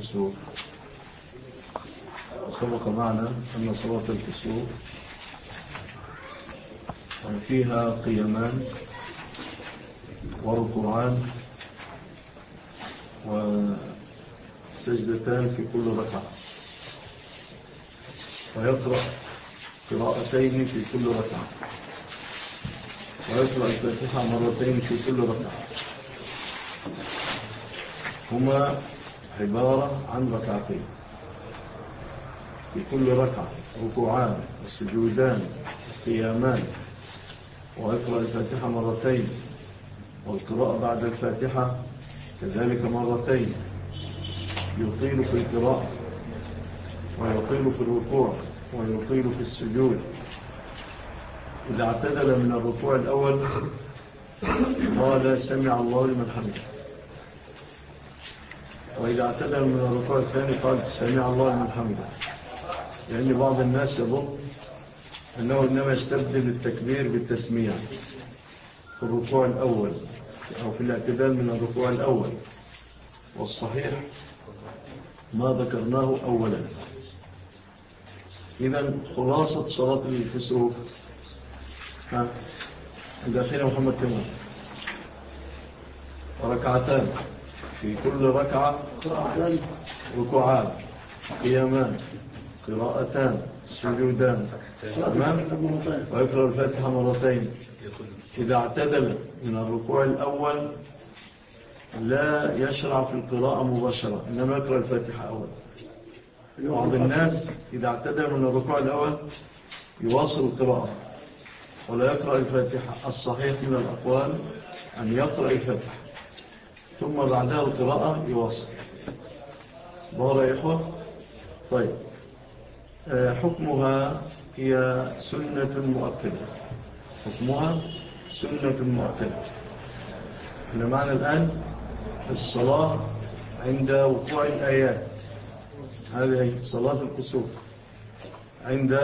الكسوف. سبق معنا أن صلاة الكسوف فيها قيامان وركوعان وسجدتان في كل ركعة، ويقرأ قراءتين في كل ركعة، ويقرأ الفاتحة مرتين في كل ركعة. هما عبارة عن ركعتين في كل ركعة، ركوعان وسجودان قيامان، ويقرأ الفاتحة مرتين، والقراءة بعد الفاتحة كذلك مرتين. يطيل في القراءة ويطيل في الركوع ويطيل في السجود. إذا اعتدل من الركوع الأول قال سمع الله لمن حمده، وإذا اعتدل من الركوع الثاني قال سمع الله لمن حمده، لأن بعض الناس يظن أنه إنما يستبدل التكبير بالتسميع في الركوع الأول أو في الاعتدال من الركوع الأول، والصحيح ما ذكرناه أولا. إذن خلاصة صلاة الكسوف عند أخينا محمد كمان ركعتان في كل ركعة، ركوعان قيامان قراءتان سجودان، ويقرأ الفاتحة مرتين. إذا اعتدل من الركوع الأول لا يشرع في القراءة مباشرة، إنما يقرأ الفاتحة أولا. بعض الناس إذا اعتدل من الركوع الأول يواصل القراءة ولا يقرأ الفاتحة. الصحيح من الأقوال أن يقرأ الفاتحة ثم بعدها القراءة يواصل. ظهر يا إخوة؟ طيب، حكمها هي سنة مؤكدة. حكمها سنة مؤكدة. احنا معنا الآن الصلاة عند وقوع الآيات، هذه صلاة الكسوف. عند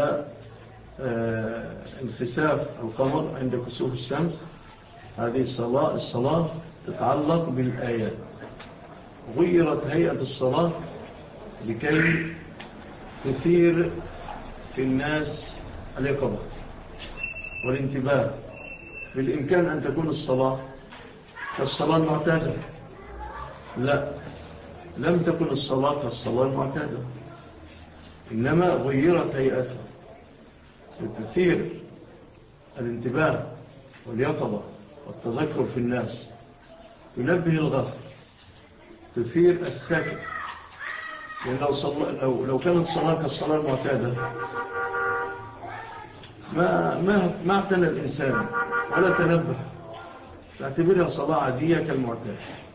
انخساف القمر، عند كسوف الشمس، هذه الصلاة تتعلق بالآيات. غيرت هيئة الصلاة لكي تثير في الناس اليقظة والانتباه. بالإمكان أن تكون الصلاة كالصلاة المعتادة. لا، لم تكن الصلاة كالصلاة المعتادة، إنما غيرت هيئتها لتثير الانتباه واليقظة والتذكر في الناس، تنبه الغافل، تثير الساكت. لأن لو كانت الصلاة كالصلاة المعتادة ما اعتنى الإنسان ولا تنبه، تعتبرها صلاة عادية كالمعتاد.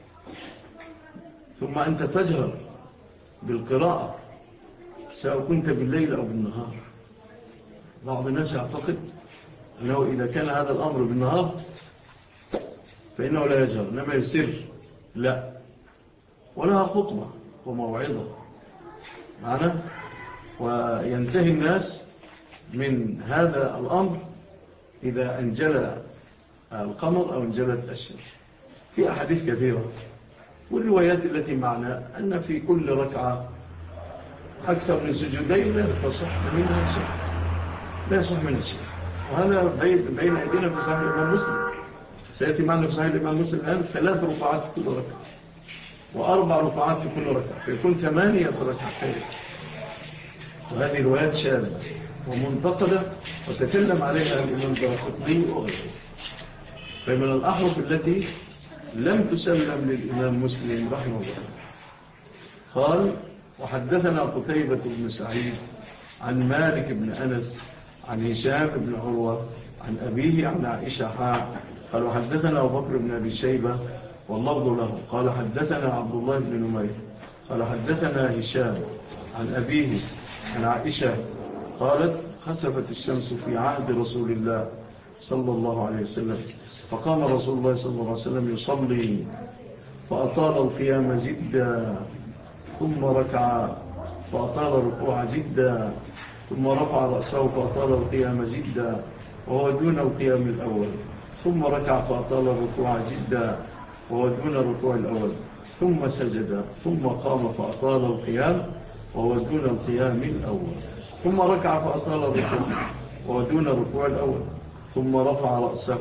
ثم أنت تجهر بالقراءة سواء كنت بالليل أو بالنهار. بعض الناس يعتقد أنه إذا كان هذا الأمر بالنهار فإنه لا يجهر إنما يسر. لا، ولها خطبة وموعظة معنا، وينتهي الناس من هذا الأمر إذا انجلى القمر أو انجلت الشمس. في أحاديث كثيرة والروايات التي معنا أن في كل ركعة أكثر من سجودين لا تصح منها شيء، لا يصح منها شيء. وهذا بين أيدينا في صحيح الإمام مسلم. سيأتي معنا في صحيح الإمام مسلم الآن 3 ركعات في كل ركعة و4 ركعات في كل ركعة، فيكون 8 ركعتين. وهذه روايات شاذة ومنتقدة وتكلم عليها الإمام الدارقطني وغيره. فمن الأحرف التي لم تسلم للإمام مسلم رحمه الله. قال: وحدثنا قتيبة بن سعيد عن مالك بن أنس عن هشام بن عروة عن أبيه عن عائشة قال: وحدثنا أبو بكر بن أبي شيبة واللفظ له قال: حدثنا عبد الله بن نمير قال: حدثنا هشام عن أبيه عن عائشة قالت: خسفت الشمس في عهد رسول الله صلى الله عليه وسلم، فقام رسول الله صلى الله عليه وسلم يصلي فأطال القيام جدا، ثم ركع فأطال الركوع جدا، ثم رفع رأسه فأطال القيام جدا وهو دون القيام الأول، ثم ركع فأطال الركوع جدا وهو دون الركوع الأول، ثم سجد ثم قام فأطال القيام وهو دون القيام الأول، ثم ركع فأطال الركوع وهو دون الركوع الأول، ثم رفع رأسه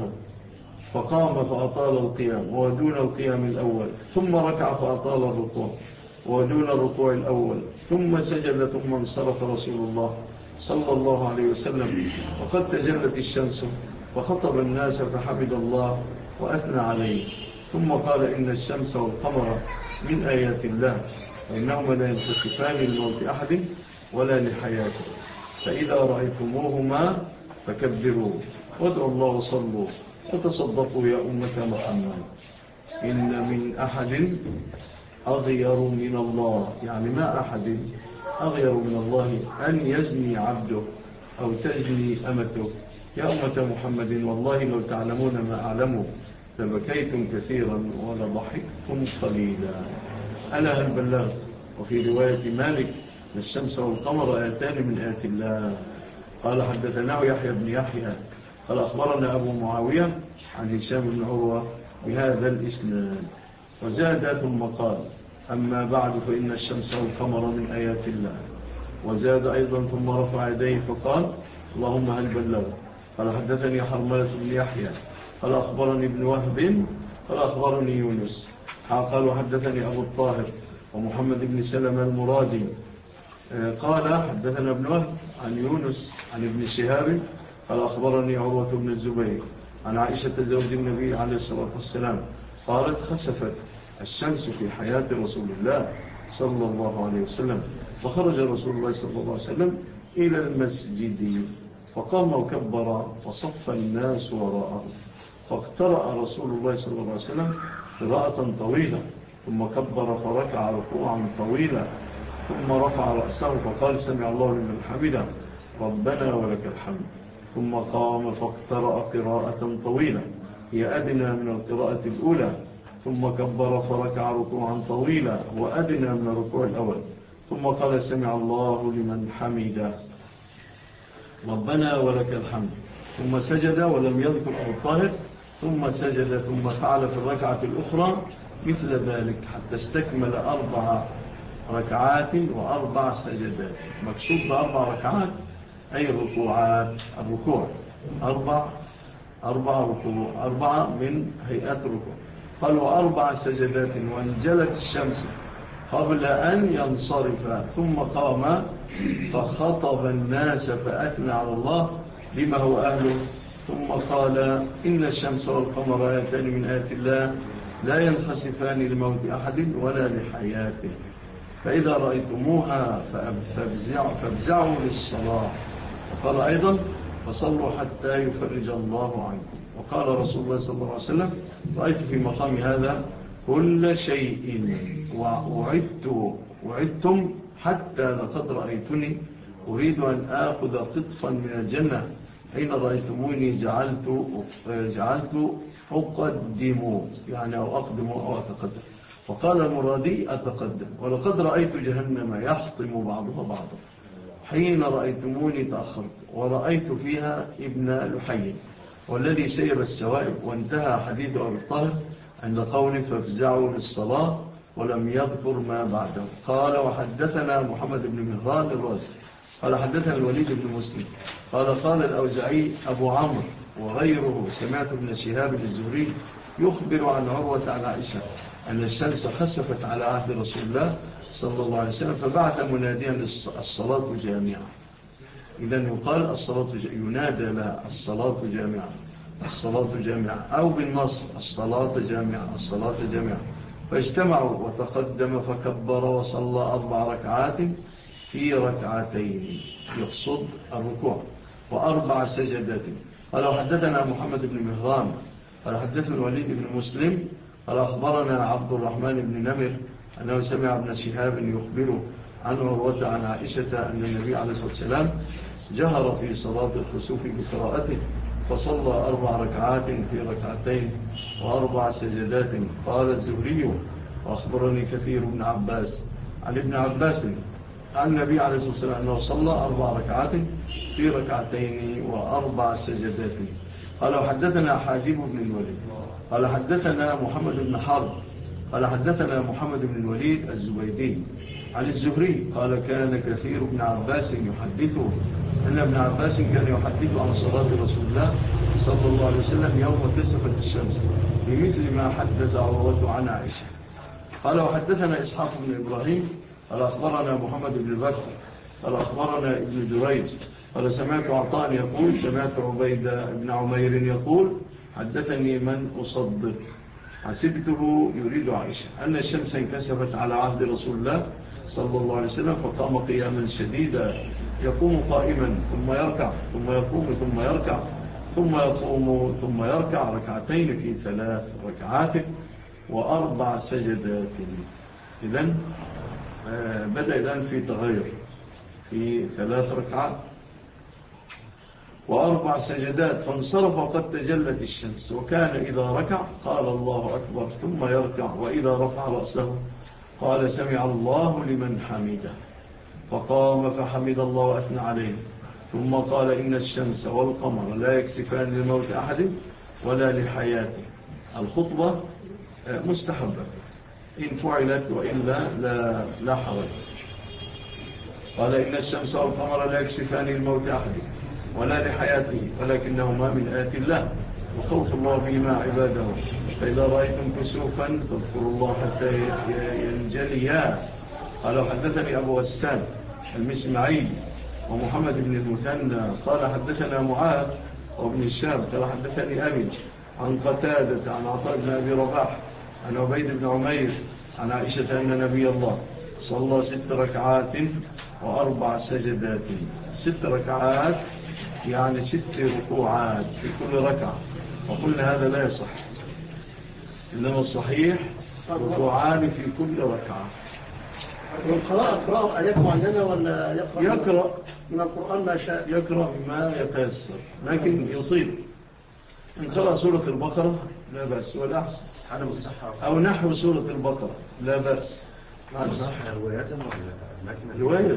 فقام فأطال القيام وهو دون القيام الأول، ثم ركع فأطال الركوع وهو دون الركوع الأول، ثم سجد ثم انصرف رسول الله صلى الله عليه وسلم وقد تجلت الشمس فخطب الناس فحمد الله وأثنى عليه، ثم قال إن الشمس والقمر من آيات الله وإنهما لا ينخسفان لموت أحد ولا لحياته، فإذا رأيتموهما فكبروا وادعوا الله وصلوا وتصدقوا يا أمة محمد، إن من أحد أغير من الله، يعني ما أحد أغير من الله أن يزني عبده أو تزني أمته. يا أمة محمد والله لو تعلمون ما أعلمه لبكيتم كثيرا ولضحكتم قليلا. ألا هل بلغت؟ وفي رواية مالك الشمس والقمر آيتان من آيات الله. قال حدثنا يحيى بن يحيى قال أخبرنا أبو معاوية عن هشام بن عروة بهذا الإسناد، وزاد ثم قال أما بعد فإن الشمس والقمر من آيات الله، وزاد أيضا ثم رفع يديه فقال اللهم هل بلغت؟ قال حدثني حرملة بن يحيى قال أخبرني ابن وهب قال أخبرني يونس قال حدثني أبو الطاهر ومحمد بن سلمة المرادي قال حدثنا ابن وهب عن يونس عن ابن شهاب قال أخبرني عروة بن الزبير عن عائشة زوج النبي عليه الصلاة والسلام قالت خسفت الشمس في حياة رسول الله صلى الله عليه وسلم، وخرج رسول الله صلى الله عليه وسلم إلى المسجد فقام وكبر وصف الناس وراءه، فاقترأ رسول الله صلى الله عليه وسلم قراءة طويلة ثم كبر فركع ركوعا طويلا ثم رفع رأسه فقال سمع الله لمن حمده ربنا ولك الحمد، ثم قام فاقترأ قراءة طويلة هي أدنى من القراءة الأولى، ثم كبر فركع ركوعا طويلا وأدنى من الركوع الأول، ثم قال سمع الله لمن حمده ربنا ولك الحمد، ثم سجد ولم يذكر أبو الطاهر، ثم سجد ثم فعل في الركعة الأخرى مثل ذلك حتى استكمل 4 ركعات و4 سجدات. مقصود ب4 ركعات أي ركوعات، الركوع 4 من هيئات الركوع. قال و4 سجدات وانجلت الشمس قبل أن ينصرف، ثم قام فخطب الناس فأثنى على الله بما هو أهله، ثم قال إن الشمس والقمر آيتان من آيات الله لا ينخسفان لموت أحد ولا لحياته، فإذا رأيتموها فافزعوا للصلاة. وقال أيضا فصلوا حتى يفرج الله عنكم. وقال رسول الله صلى الله عليه وسلم رأيت في مقام هذا كل شيء وعدتم حتى لقد رأيتني أريد أن آخذ قطفا من الجنة حين رأيتموني جعلت أقدم، يعني أو أقدم أو أتقدم. وقال المرادي أتقدم. ولقد رأيت جهنم يحطم بعضها بعضا حين رأيتموني تأخرت، ورأيت فيها ابن لحي والذي سيب السوائب. وانتهى حديث أبي الطاهر عند قول فافزعوا للصلاة ولم يذكر ما بعده. قال وحدثنا محمد بن مهران الرازي قال حدثنا الوليد بن مسلم قال الأوزعي أبو عمرو وغيره سمعت ابن شهاب الزهري يخبر عن عروة عن عائشة أن الشمس خسفت على عهد رسول الله صلى الله عليه وسلم فبعث مناديا الصلاة جامعة. إذن يقال ينادى لها الصلاة جامعة أو بالنصر الصلاة جامعة. فاجتمعوا وتقدم فكبر وصلى 4 ركعات في ركعتين يقصد الركوع و4 سجدات. قال حدثنا محمد بن مهران قال حدثنا الوليد بن مسلم قال أخبرنا عبد الرحمن بن نمر أنه سمع ابن شهاب يخبره عن عروة عن عائشة أن النبي عليه الصلاة والسلام جهر في صلاة الخسوف بقراءته فصلى 4 ركعات في ركعتين و4 سجدات. قال الزهري وأخبرني كثير بن عباس عن ابن عباس عن النبي عليه الصلاة والسلام أنه صلى 4 ركعات في ركعتين و4 سجدات. قال حدثنا حاجب بن الوليد قال حدثنا محمد بن حرب قال حدثنا محمد بن الوليد الزبيدي عن الزهري قال كان كثير بن عباس يحدثه أن ابن عباس كان يحدث عن صلاة رسول الله صلى الله عليه وسلم يوم كسفت الشمس بمثل ما حدث عروة عن عائشة. قال وحدثنا إسحاق بن إبراهيم قال أخبرنا محمد بن بكر قال أخبرنا ابن جريج قال سمعت عطاء يقول سمعت عبيد بن عمير يقول حدثني من أصدق حسبته يريد عائشة أن الشمس انكسفت على عهد رسول الله صلى الله عليه وسلم فقام قياما شديدا يقوم قائما ثم يركع ثم يقوم ثم يركع ثم يقوم ثم يركع ركعتين في 3 ركعات و4 سجدات. إذن بدأ الآن في تغير في 3 ركعات و4 سجدات فانصرف قد تجلت الشمس وكان إذا ركع قال الله أكبر ثم يركع وإذا رفع رأسه قال سمع الله لمن حمده فقام فحمد الله وأثنى عليه ثم قال إن الشمس والقمر لا يكسفان لموت أحد ولا لحياته. الخطبة مستحبة إن فعلت وإلا لا حرج. قال إن الشمس والقمر لا يكسفان لموت أحد ولا لحياته ولكنهما من آيات الله وخوف الله بهما عباده فإذا رأيتم كسوفا فاذكروا الله حتى ينجليا. قال حدثني أبو غسان المسمعي ومحمد بن المثنى قال حدثنا معاذ وابن الشام قال حدثني أبي عن قتادة عن عطاء بن أبي رباح عن عبيد بن عمير عن عائشة أن نبي الله صلى 6 ركعات و4 سجدات. 6 ركعات يعني 6 ركوعات في كل ركعة وقلنا هذا لا يصح إنما الصحيح ركوعان في كل ركعة. يقرأ آيات معينة ولا يقرأ من القرآن ما شاء؟ يقرأ ما يتيسر لكن يطيل. إن قرأ سورة البقرة لا بأس ولا أحسن أو نحو سورة البقرة لا بأس. رواية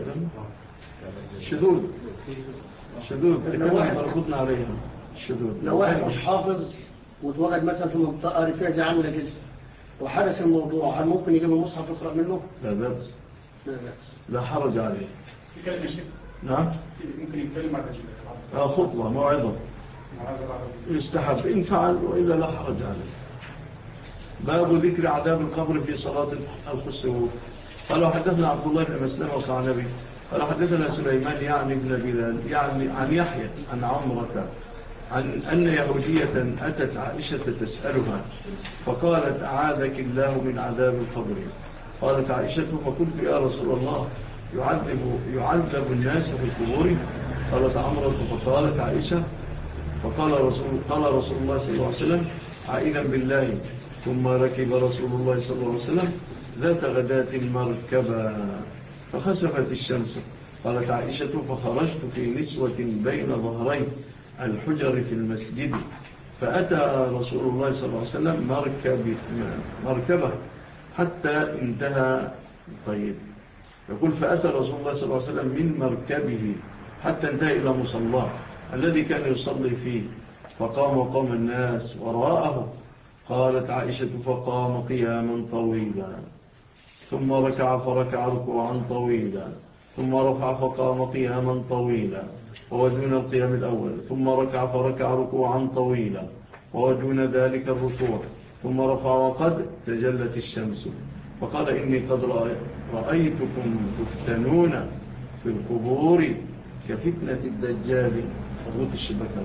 شذوذ تركضنا عليها الشذوذ. لو واحد مش حافظ وتوجد مثلا في منطقة رفيع زي عاملة كده وحدث الموضوع هل ممكن يجيب المصحف يقرأ منه؟ لا بأس لا حرج عليه. نعم ممكن يتكلم على خطبة موعظة يستحب إن فعل وإلا لا حرج عليه. باب ذكر عذاب القبر في صلاة الخسوف. قالوا حدثنا عبد الله بن مسلمة وقعنبي قال حدثنا سليمان يعني ابن بلال يعني عن يحيى عن عمرة عن أن يهودية أتت عائشة تسألها فقالت أعاذك الله من عذاب القبر. قالت عائشة فقلت يا رسول الله يعذب الناس في القبور؟ قالت عمرة فقالت عائشة قال رسول الله صلى الله عليه وسلم عائذا بالله ثم ركب رسول الله صلى الله عليه وسلم ذات غداة مركبا فخسفت الشمس. قالت عائشة فخرجت في نسوة بين ظهري الحجر في المسجد فأتى رسول الله صلى الله عليه وسلم مركبه حتى انتهى. طيب يقول فأتى رسول الله صلى الله عليه وسلم من مركبه حتى انتهى إلى مصلاه الذي كان يصلي فيه فقام وقام الناس وراءه. قالت عائشة فقام قياما طويلا ثم ركع فركع ركوعا طويلا ثم رفع فقام قياما طويلا وودون القيام الأول ثم ركع فركع ركوعا طويلا وودون ذلك الركوع ثم رفع وقد تجلت الشمس فقال إني قد رأيتكم تفتنون في القبور كفتنة الدجال فضوط الشبكة.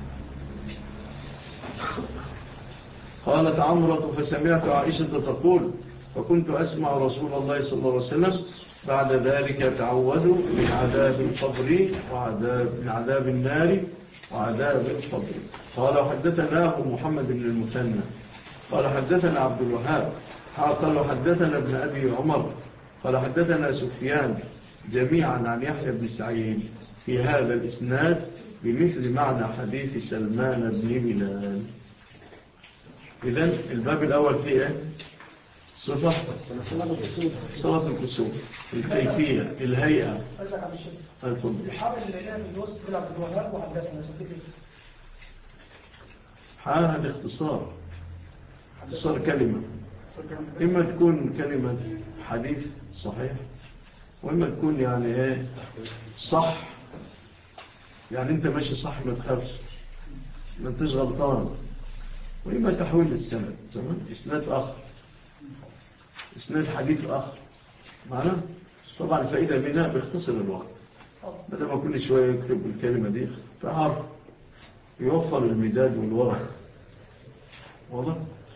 قالت عمرة فسمعت عائشة تقول فكنت أسمع رسول الله صلى الله عليه وسلم بعد ذلك تعوذوا من عذاب القبر من عذاب النار وعذاب القبر. قال حدثناه محمد بن المثنى قال حدثنا عبد الوهاب قال حدثنا ابن أبي عمر قال حدثنا سفيان جميعا عن يحيى بن سعيد في هذا الإسناد بمثل معنى حديث سلمان بن بلال. إذن الباب الأول فيه صفة صلاة الكسوف الكيفية الهيئة الحاضر اللي هنا في الوسط في عبد الوهاب وحدثنا هذا اختصار كلمة إما تكون كلمة حديث صحيح، وإما تكون يعني صح، يعني أنت ماشي صح ما تخافش ما انتش غلطان. وإما تحويل السند، تمام، إسناد آخر، إسناد حديث آخر معنا. طبعا الفائدة منها باختصر الوقت، بدل ما كل شوية يكتب الكلمة دي فعرف يوفر المداد والورق. واضح؟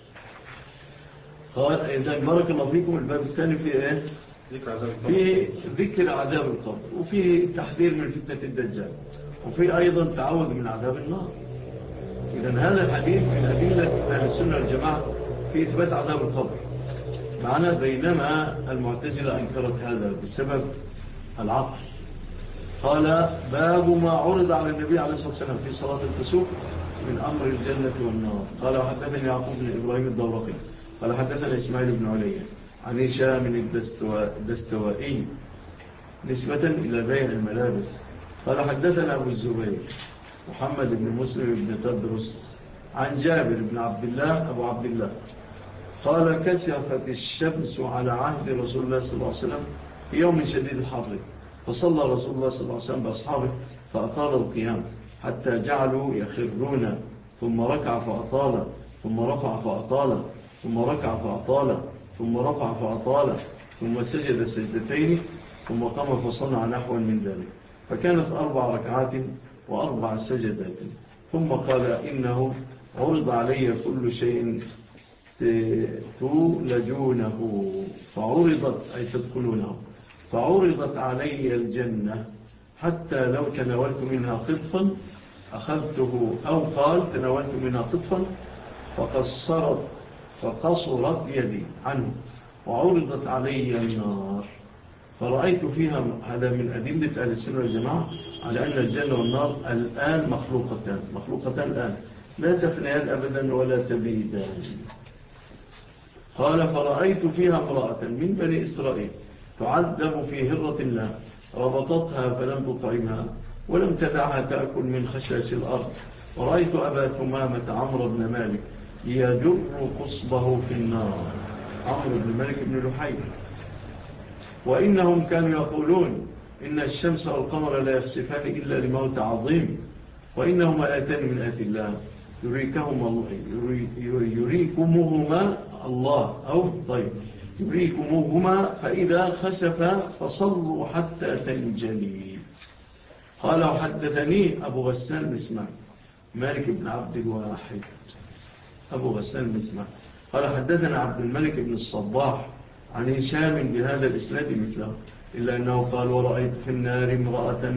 قال إذا بارك الله فيكم. الباب الثاني في إيه؟ في ذكر عذاب القبر، وفي تحذير من فتنة الدجال، وفي أيضا تعوذ من عذاب النار. إذن هذا الحديث من أدلة أهل السنة والجماعة في إثبات عذاب القبر معنا، بينما المعتزلة أنكرت هذا بسبب العقل. قال باب ما عرض على النبي عليه الصلاة والسلام في صلاة الكسوف من أمر الجنة والنار. قال وحدثني يعقوب بن إبراهيم الدورقي قال حدثنا إسماعيل بن علي عن هشام الدستوائي نسبة إلى بيع الملابس. قال حدثنا أبو الزبير محمد بن مسلم بن تدرس عن جابر بن عبد الله أبو عبد الله قال كسفت الشمس على عهد رسول الله صلى الله عليه وسلم في يوم شديد الحر، فصلى رسول الله صلى الله عليه وسلم بأصحابه فأطال القيام حتى جعلوا يخرون، ثم ركع فأطال، ثم رفع فأطال، ثم ركع فأطال، ثم رفع فأطال، ثم سجد سجدتين، ثم قام فصنع نحو من ذلك، فكانت 4 ركعات و4 سجدات. ثم قال إنه عرض علي كل شيء تولجونه فعرضت أي تدخلونه، فعرضت علي الجنة حتى لو تناولت منها قطفا أخذته، أو قال تناولت منها قطفا فقصرت يدي عنه، وعرضت علي النار فرأيت فيها. هذا من أدلة أهل السنة والجماعة على أن الجنة والنار الآن مخلوقتان الآن لا تفنيان أبدا ولا تبيدان. قال فرأيت فيها امرأة من بني إسرائيل تعذب في هرة الله، ربطتها فلم تطعمها ولم تدعها تأكل من خشاش الأرض. ورأيت أبا ثمامة عمرو بن مالك يجر قصبه في النار، عمرو بن مالك بن لحي، وإنهم كانوا يقولون إن الشمس والقمر لا يخسفان إلا لموت عظيم، وإنهما آتان من آت الله يريكمهما الله، أو طيب يريكمهما فإذا خسف فصلوا حتى تنجلي. قال وحدثني أبو غسان مسمع مالك بن عبد الواحد، أبو غسان مسمع قال حدثنا عبد الملك بن الصباح عن هشام بهذا الإسناد مثله، إلا أنه قال ورأيت في النار امرأة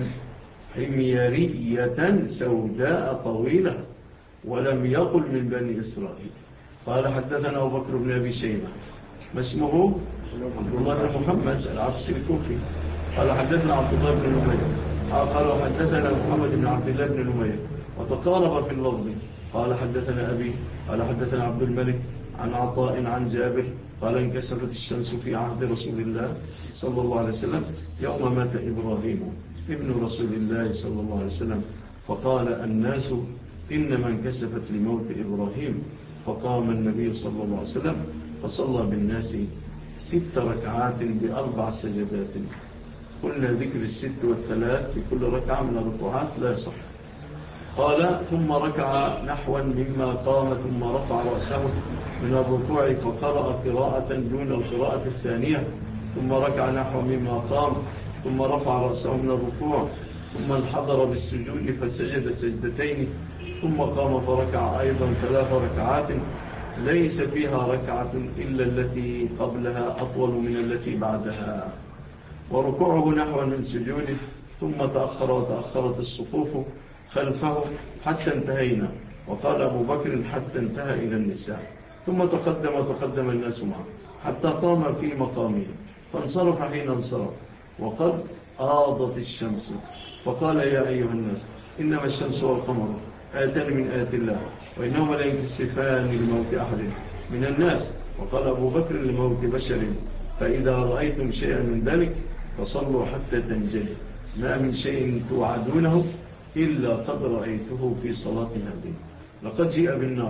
حميرية سوداء طويلة، ولم يقل من بني إسرائيل. قال حدثنا أبو بكر بن أبي شيبة ما اسمه عبد الله بن محمد العبسي الكوفي قال حدثنا عبد الله بن نمير قال حدثنا محمد بن عبد الله بن نمير وتقارب في اللفظ. قال حدثنا أبي قال حدثنا عبد الملك عن عطاء عن جابر قال انكسفت الشمس في عهد رسول الله صلى الله عليه وسلم يوم مات إبراهيم ابن رسول الله صلى الله عليه وسلم، فقال الناس إنما انكسفت لموت إبراهيم، فقام النبي صلى الله عليه وسلم فصلى بالناس 6 ركعات ب4 سجدات. قلنا ذكر 6 و3 في كل ركعة من الركوعات لا يصح. قال ثم ركع نحوا مما قام، ثم رفع رأسه من الركوع فقرأ قراءة دون القراءة الثانية، ثم ركع نحو مما قام، ثم رفع رأسه من الركوع، ثم انحضر بالسجود فسجد سجدتين، ثم قام فركع أيضا 3 ركعات ليس فيها ركعة إلا التي قبلها أطول من التي بعدها، وركوعه نحو من سجوده، ثم تأخر وتأخرت الصفوف خلفه حتى انتهينا. وقال أبو بكر حتى انتهى إلى النساء، ثم تقدم الناس معه حتى قام في مقامه، فانصرف حين انصرف وقد آضت الشمس، فقال يا أيها الناس إنما الشمس والقمر آتان من آيات الله، وإنهما لا ينكسفان لموت أحد من الناس. وقال أبو بكر لموت بشر، فإذا رأيتم شيئا من ذلك فصلوا حتى تنجلي، ما من شيء توعدونه إلا قد رأيته في صلاة هذه. لقد جاء بالنار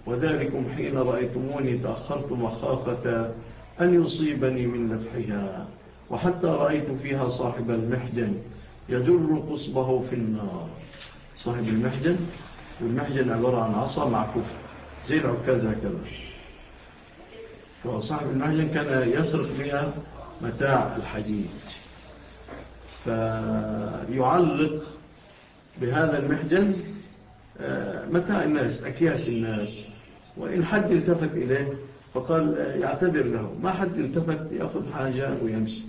وذلكم حين رأيتموني تأخرت مخافة أن يصيبني من نفحها، وحتى رأيت فيها صاحب المحجن يجر قصبه في النار. صاحب المحجن، والمحجن عبارة عن عصا معكوف زي العكاز هكذا. وصاحب المحجن كان يسرق بها متاع الحديد، فيعلق بهذا المحجن متاع الناس، أكياس الناس، وإن حد التفت إليه فقال يعتذر له، ما حد التفت يأخذ حاجة ويمشي.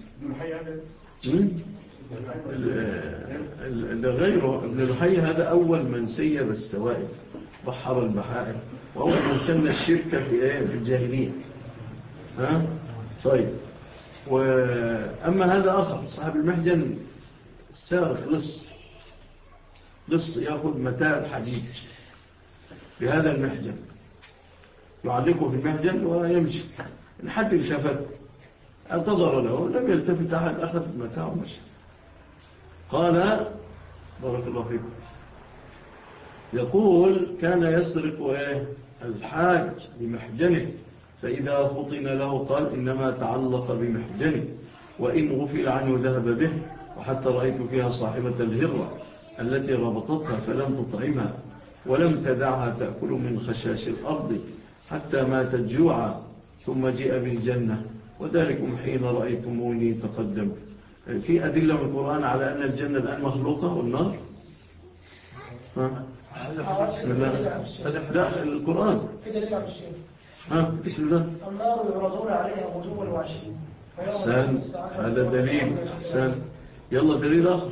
غيره ابن لحي هذا أول من سيب السوائب، بحر البحائر، وأول من سن الشركة في الجاهلية. طيب، وأما هذا آخر صاحب المحجن سارق لص يأخذ متاع الحديد بهذا المحجن، يعلقه في المحجن ويمشي. إن حد التفت اعتذر له، لم يلتفت أحد، أخذ متاعه ومشي. قال بارك الله فيكم، يقول كان يسرق الحاج بمحجنه، فإذا فطن له قال إنما تعلق بمحجنه، وإن غفل عنه ذهب به، وحتى رأيت فيها صاحبة الهرة التي ربطتها فلم تطعمها ولم تدعها تأكل من خشاش الأرض حتى ماتت جوعا، ثم جاء بالجنة، وذلكم حين رأيتموني تقدمت. في أدلة من القرآن على أن الجنة الآن مخلوقة والنار؟ بسم الله. لا، القرآن. بسم الله. النار يعرضون عليها غدوا وعشيا. أحسن، هذا دليل. أحسن، يلا دليل آخر.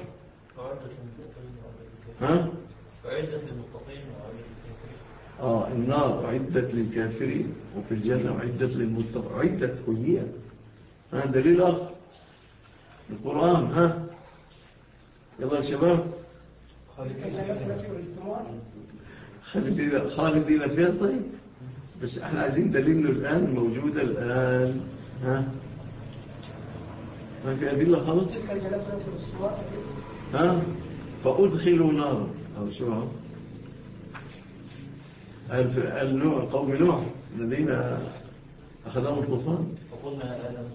فعدت للمتقين النار أعدت للكافرين، وفي الجنة أعدت للمتقين، أعدت هي. دليل آخر القرآن. يلا يا شباب، خالدين فيها. طيب، بس احنا عايزين دليل الآن موجودة الآن. ما في أدلة خالص. فأدخلوا نار، أو شو النوع قوم نوح الذين أخذهم الطوفان. وقلنا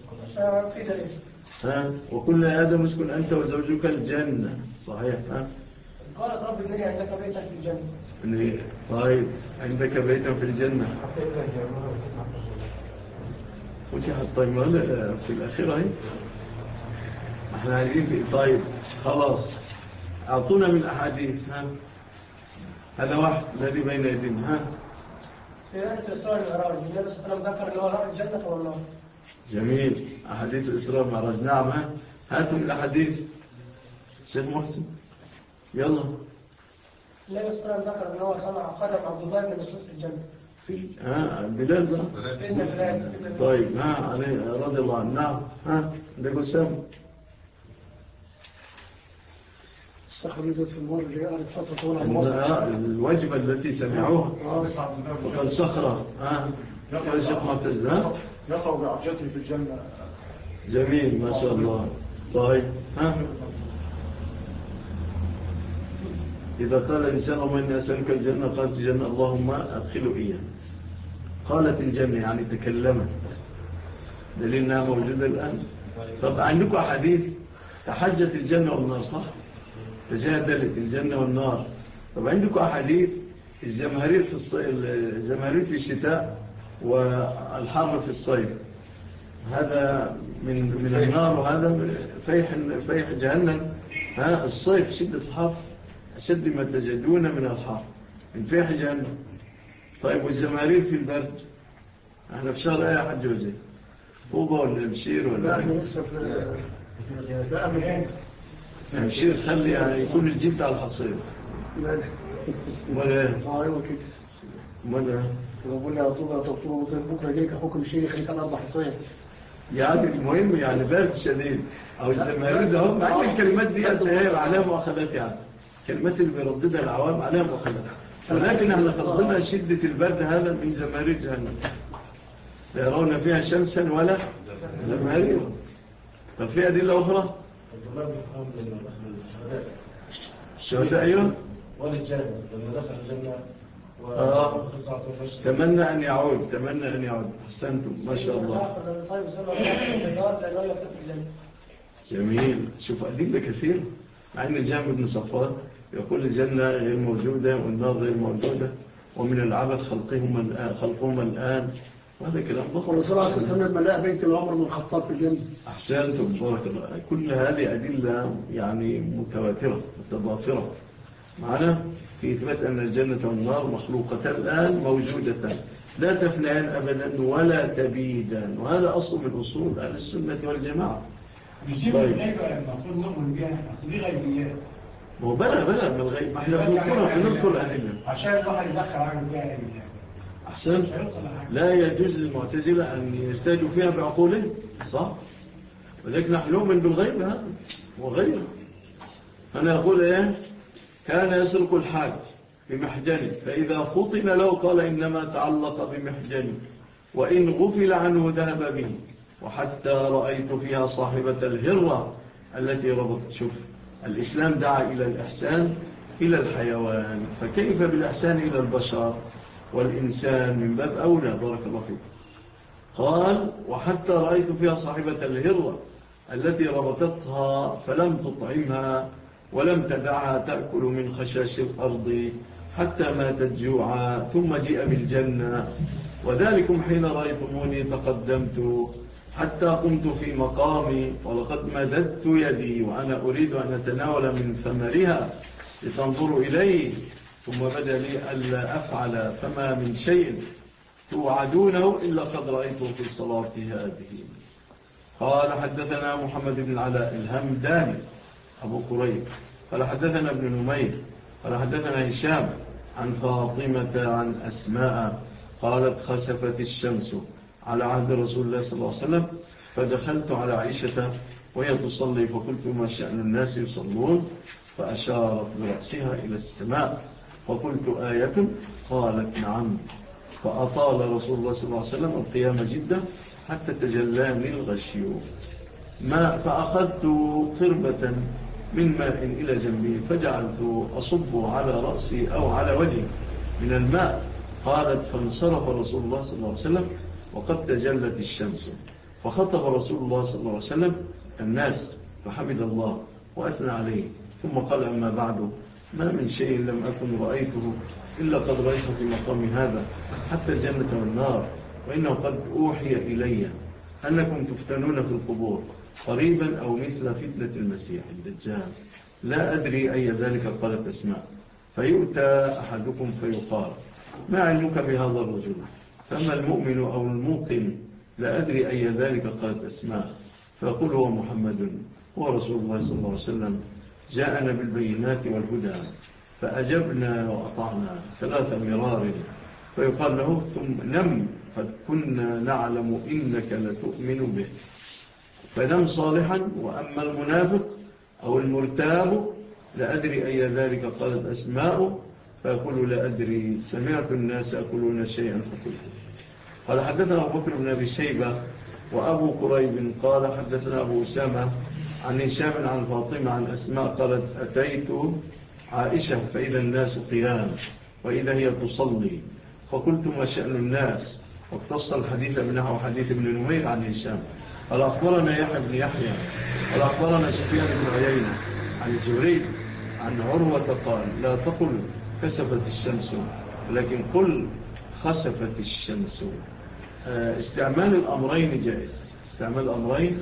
يا آدم اسكن أنت وزوجك الجنة. صحيح. قالت رب ابن لي عندك بيتا في الجنة. طيب، عندك بيتا في الجنة فتحت. طيب، في الأخيرة هي احنا عايزين في. طيب خلاص، أعطونا من الأحاديث. هذا واحد الذي بين يدينا. في رحلة الإسراء والمعراج النبي صلى الله عليه وسلم ذكر أنه رأى الجنة والنار. جميل، أحاديث الإسراء والمعراج. نعم، هاتوا الأحاديث شيخ محسن. يلا. النبي صلى الله عليه وسلم ذكر أنه سمع قدم عبد الله بن مسعود في الجنة. بلال بقى. طيب، عليه رضي الله عنه. نعم. ده قسام استخرجت في المر اللي قالت فترة طولها الوجبة التي سمعوها وقال صخرة. يا شيخ معتز. يقع بعجته في الجنة. جميل، ما شاء الله. طيب، إذا قال الإنسان ومن أسألك الجنة قالت الجنة اللهم أدخله إياه. قالت الجنة يعني تكلمت، دليل أنها موجودة الآن. طب عندكم حديث تحجت الجنة والنار، صح؟ تجادلت الجنة والنار. طب عندكم أحاديث الزمهرير في الشتاء والحر في الصيف، هذا من النار، وهذا فيح جهنم. الصيف شدة الحر أشد ما تجدون من الحر من فيح جهنم. طيب، والزمهرير في البرد، احنا في شهر ايه حج وجه؟ طوبة ولا بشير ولا بشير؟ خلي يعني يكون الجلد على الحصير. ولا بقول لها طوبة طوبة بكرة جايك حكم الشيء يخليك على 4 حصير. يعني المهم يعني برد شديد أو الزمهرير ده هم. مع الكلمات دي عليها مؤخذات، يعني كلمات اللي بيرددها العوام عليها مؤخذات، ولكن احنا قصدنا شدة البرد هذا من زمهرير جهنم لا يرون فيها شمسا ولا زمهرير. طب في أدلة أخرى؟ الشهداء. أيوة، وللجنة لما دخل الجنة تمنى أن يعود أحسنتم ما شاء الله. جميل. شوف أدلة كثير، مع أن الجامع بن صفوان يقول الجنة غير موجودة والنار غير موجودة ومن العبث خلقهم الآن، وهذا كلام ضخم. وصراحة سنة ملاء بيت العمر من الخطاب في الجنة. أحسنتم بارك الله. كل هذه أدلة يعني متواترة متضافرة معنا في إثبات أن الجنة والنار مخلوقة الآن موجودة لا تفنيان أبدا ولا تبيدان، وهذا أصل من أصول أهل السنة والجماعة. بيجيب الغيبة المفروض نؤمن بها، أصل دي غيبيات. بلا من الغيب، ما احنا بنذكر الأدلة عشان الواحد يدخل عن فيها علم. أحسن. لا يجوز للمعتزلة أن يستاجوا فيها بعقولهم، صح؟ ولكن نحن نؤمن بالغيب هذا وغيره. أنا أقول إيه؟ كان يسرق الحاج بمحجنه، فإذا فطن له قال إنما تعلق بمحجنه، وإن غفل عنه ذهب به، وحتى رأيت فيها صاحبة الهرة التي ربطت. شوف الإسلام دعا إلى الإحسان إلى الحيوان، فكيف بالإحسان إلى البشر والإنسان من باب أولى. بارك الله فيك. قال وحتى رأيت فيها صاحبة الهرة التي ربطتها فلم تطعمها ولم تدعها تأكل من خشاش الأرض حتى ماتت جوعا، ثم جاء بالجنة، وذلكم حين رأيتموني تقدمت حتى قمت في مقامي، ولقد مددت يدي وأنا أريد أن أتناول من ثمرها لتنظروا إليه، ثم بدأ لي ألا أفعل، فما من شيء توعدونه إلا قد رأيته في الصلاة هذه. قال حدثنا محمد بن العلاء الهمداني أبو كريب قال حدثنا ابن نمير قال حدثنا هشام عن فاطمة عن أسماء قالت خسفت الشمس على عهد رسول الله صلى الله عليه وسلم، فدخلت على عائشة وهي تصلي فقلت ما شأن الناس يصلون، فأشارت برأسها إلى السماء فقلت آية؟ قالت نعم، فأطال رسول الله صلى الله عليه وسلم القيام جدا حتى تجلاني الغشي، فأخذت قربة من ماء إلى جنبي فجعلت أصب على رأسي أو على وجهي من الماء. قالت فانصرف رسول الله صلى الله عليه وسلم وقد تجلت الشمس، فخطب رسول الله صلى الله عليه وسلم الناس فحمد الله وأثنى عليه، ثم قال أما بعد ما من شيء لم أكن رأيته إلا قد رأيته في مقام هذا حتى الجنة والنار، وإنه قد أوحي إلي أنكم تفتنون في القبور قريبا أو مثل فتنة المسيح الدجال، لا أدري أي ذلك قالت أسماء، فيؤتى أحدكم فيقال ما علمك بهذا الرجل؟ فأما المؤمن أو الموقن لا أدري أي ذلك قالت أسماء، فيقول هو محمد هو رسول الله صلى الله عليه وسلم جاءنا بالبينات والهدى، فأجبنا وأطعنا 3 مرار، فيقال له ثم نم قد كنا نعلم إنك لتؤمن به، فنم صالحا. وأما المنافق أو المرتاب لا أدري أي ذلك قالت أسماء، فيقول لا أدري سمعت الناس أكلون شيئا فقلت. قال حدثنا أبو بكر بن أبي شيبة وأبو قريب قال حدثنا أبو أسامة عن هشام عن فاطمة عن أسماء قالت أتيت عائشة فإذا الناس قيام وإذا هي تصلي، فقلت ما شأن الناس، واقتص الحديث منه حديث ابن نمير عن هشام. قال أخبرنا يحيى بن يحيى قال أخبرنا سفيان بن عيينة عن الزهري عن عروة قال لا تقل كسفت الشمس ولكن قل خسفت الشمس. استعمال الأمرين جائز، استعمال الأمرين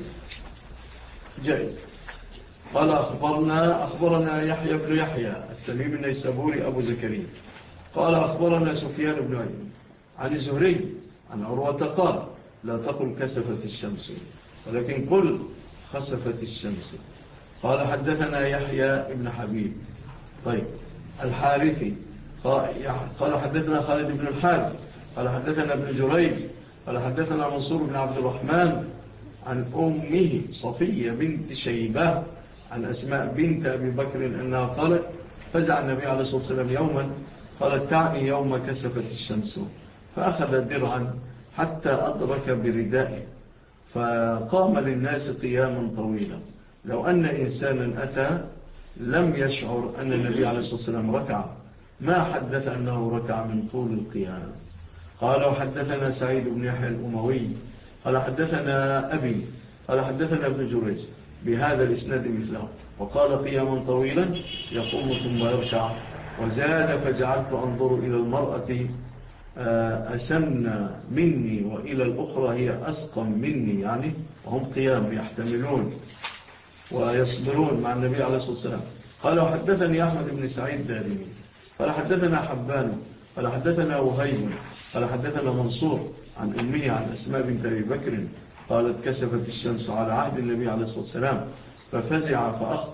جائز. قال أخبرنا يحيى بن يحيى التميمي النيسابوري أبو زكريا قال أخبرنا سفيان بن عيينة عن الزهري عن عروة قال لا تقل كسفت الشمس ولكن قل خسفت الشمس. قال حدثنا يحيى بن حبيب طيب الحارثي قال حدثنا خالد بن الحارث قال حدثنا ابن جريج قال حدثنا منصور بن عبد الرحمن عن أمه صفية بنت شيبة عن أسماء بنت أبي بكر أنها قالت فزع النبي عليه الصلاة والسلام يوما، قالت تعني يوم كسفت الشمس، فأخذ درعا حتى أدرك بردائه فقام للناس قياما طويلا، لو أن إنسانا أتى لم يشعر أن النبي عليه الصلاة والسلام ركع، ما حدث أنه ركع من طول القيام. قال وحدثنا سعيد بن يحيى الأموي قال حدثنا أبي قال حدثنا ابن جريج بهذا الإسناد مثله، وقال قياما طويلا يقوم ثم يركع. وزاد فجعلت أنظر إلى المرأة أسن مني وإلى الأخرى هي أسقم مني، يعني وهم قيام يحتملون ويصبرون مع النبي عليه الصلاة والسلام. قال وحدثني أحمد بن سعيد دارمي قال حدثنا حبان قال حدثنا وهيب قال حدثنا منصور عن أمه عن أسماء بنت أبي بكر قالت كسفت الشمس على عهد النبي عليه الصلاة والسلام ففزع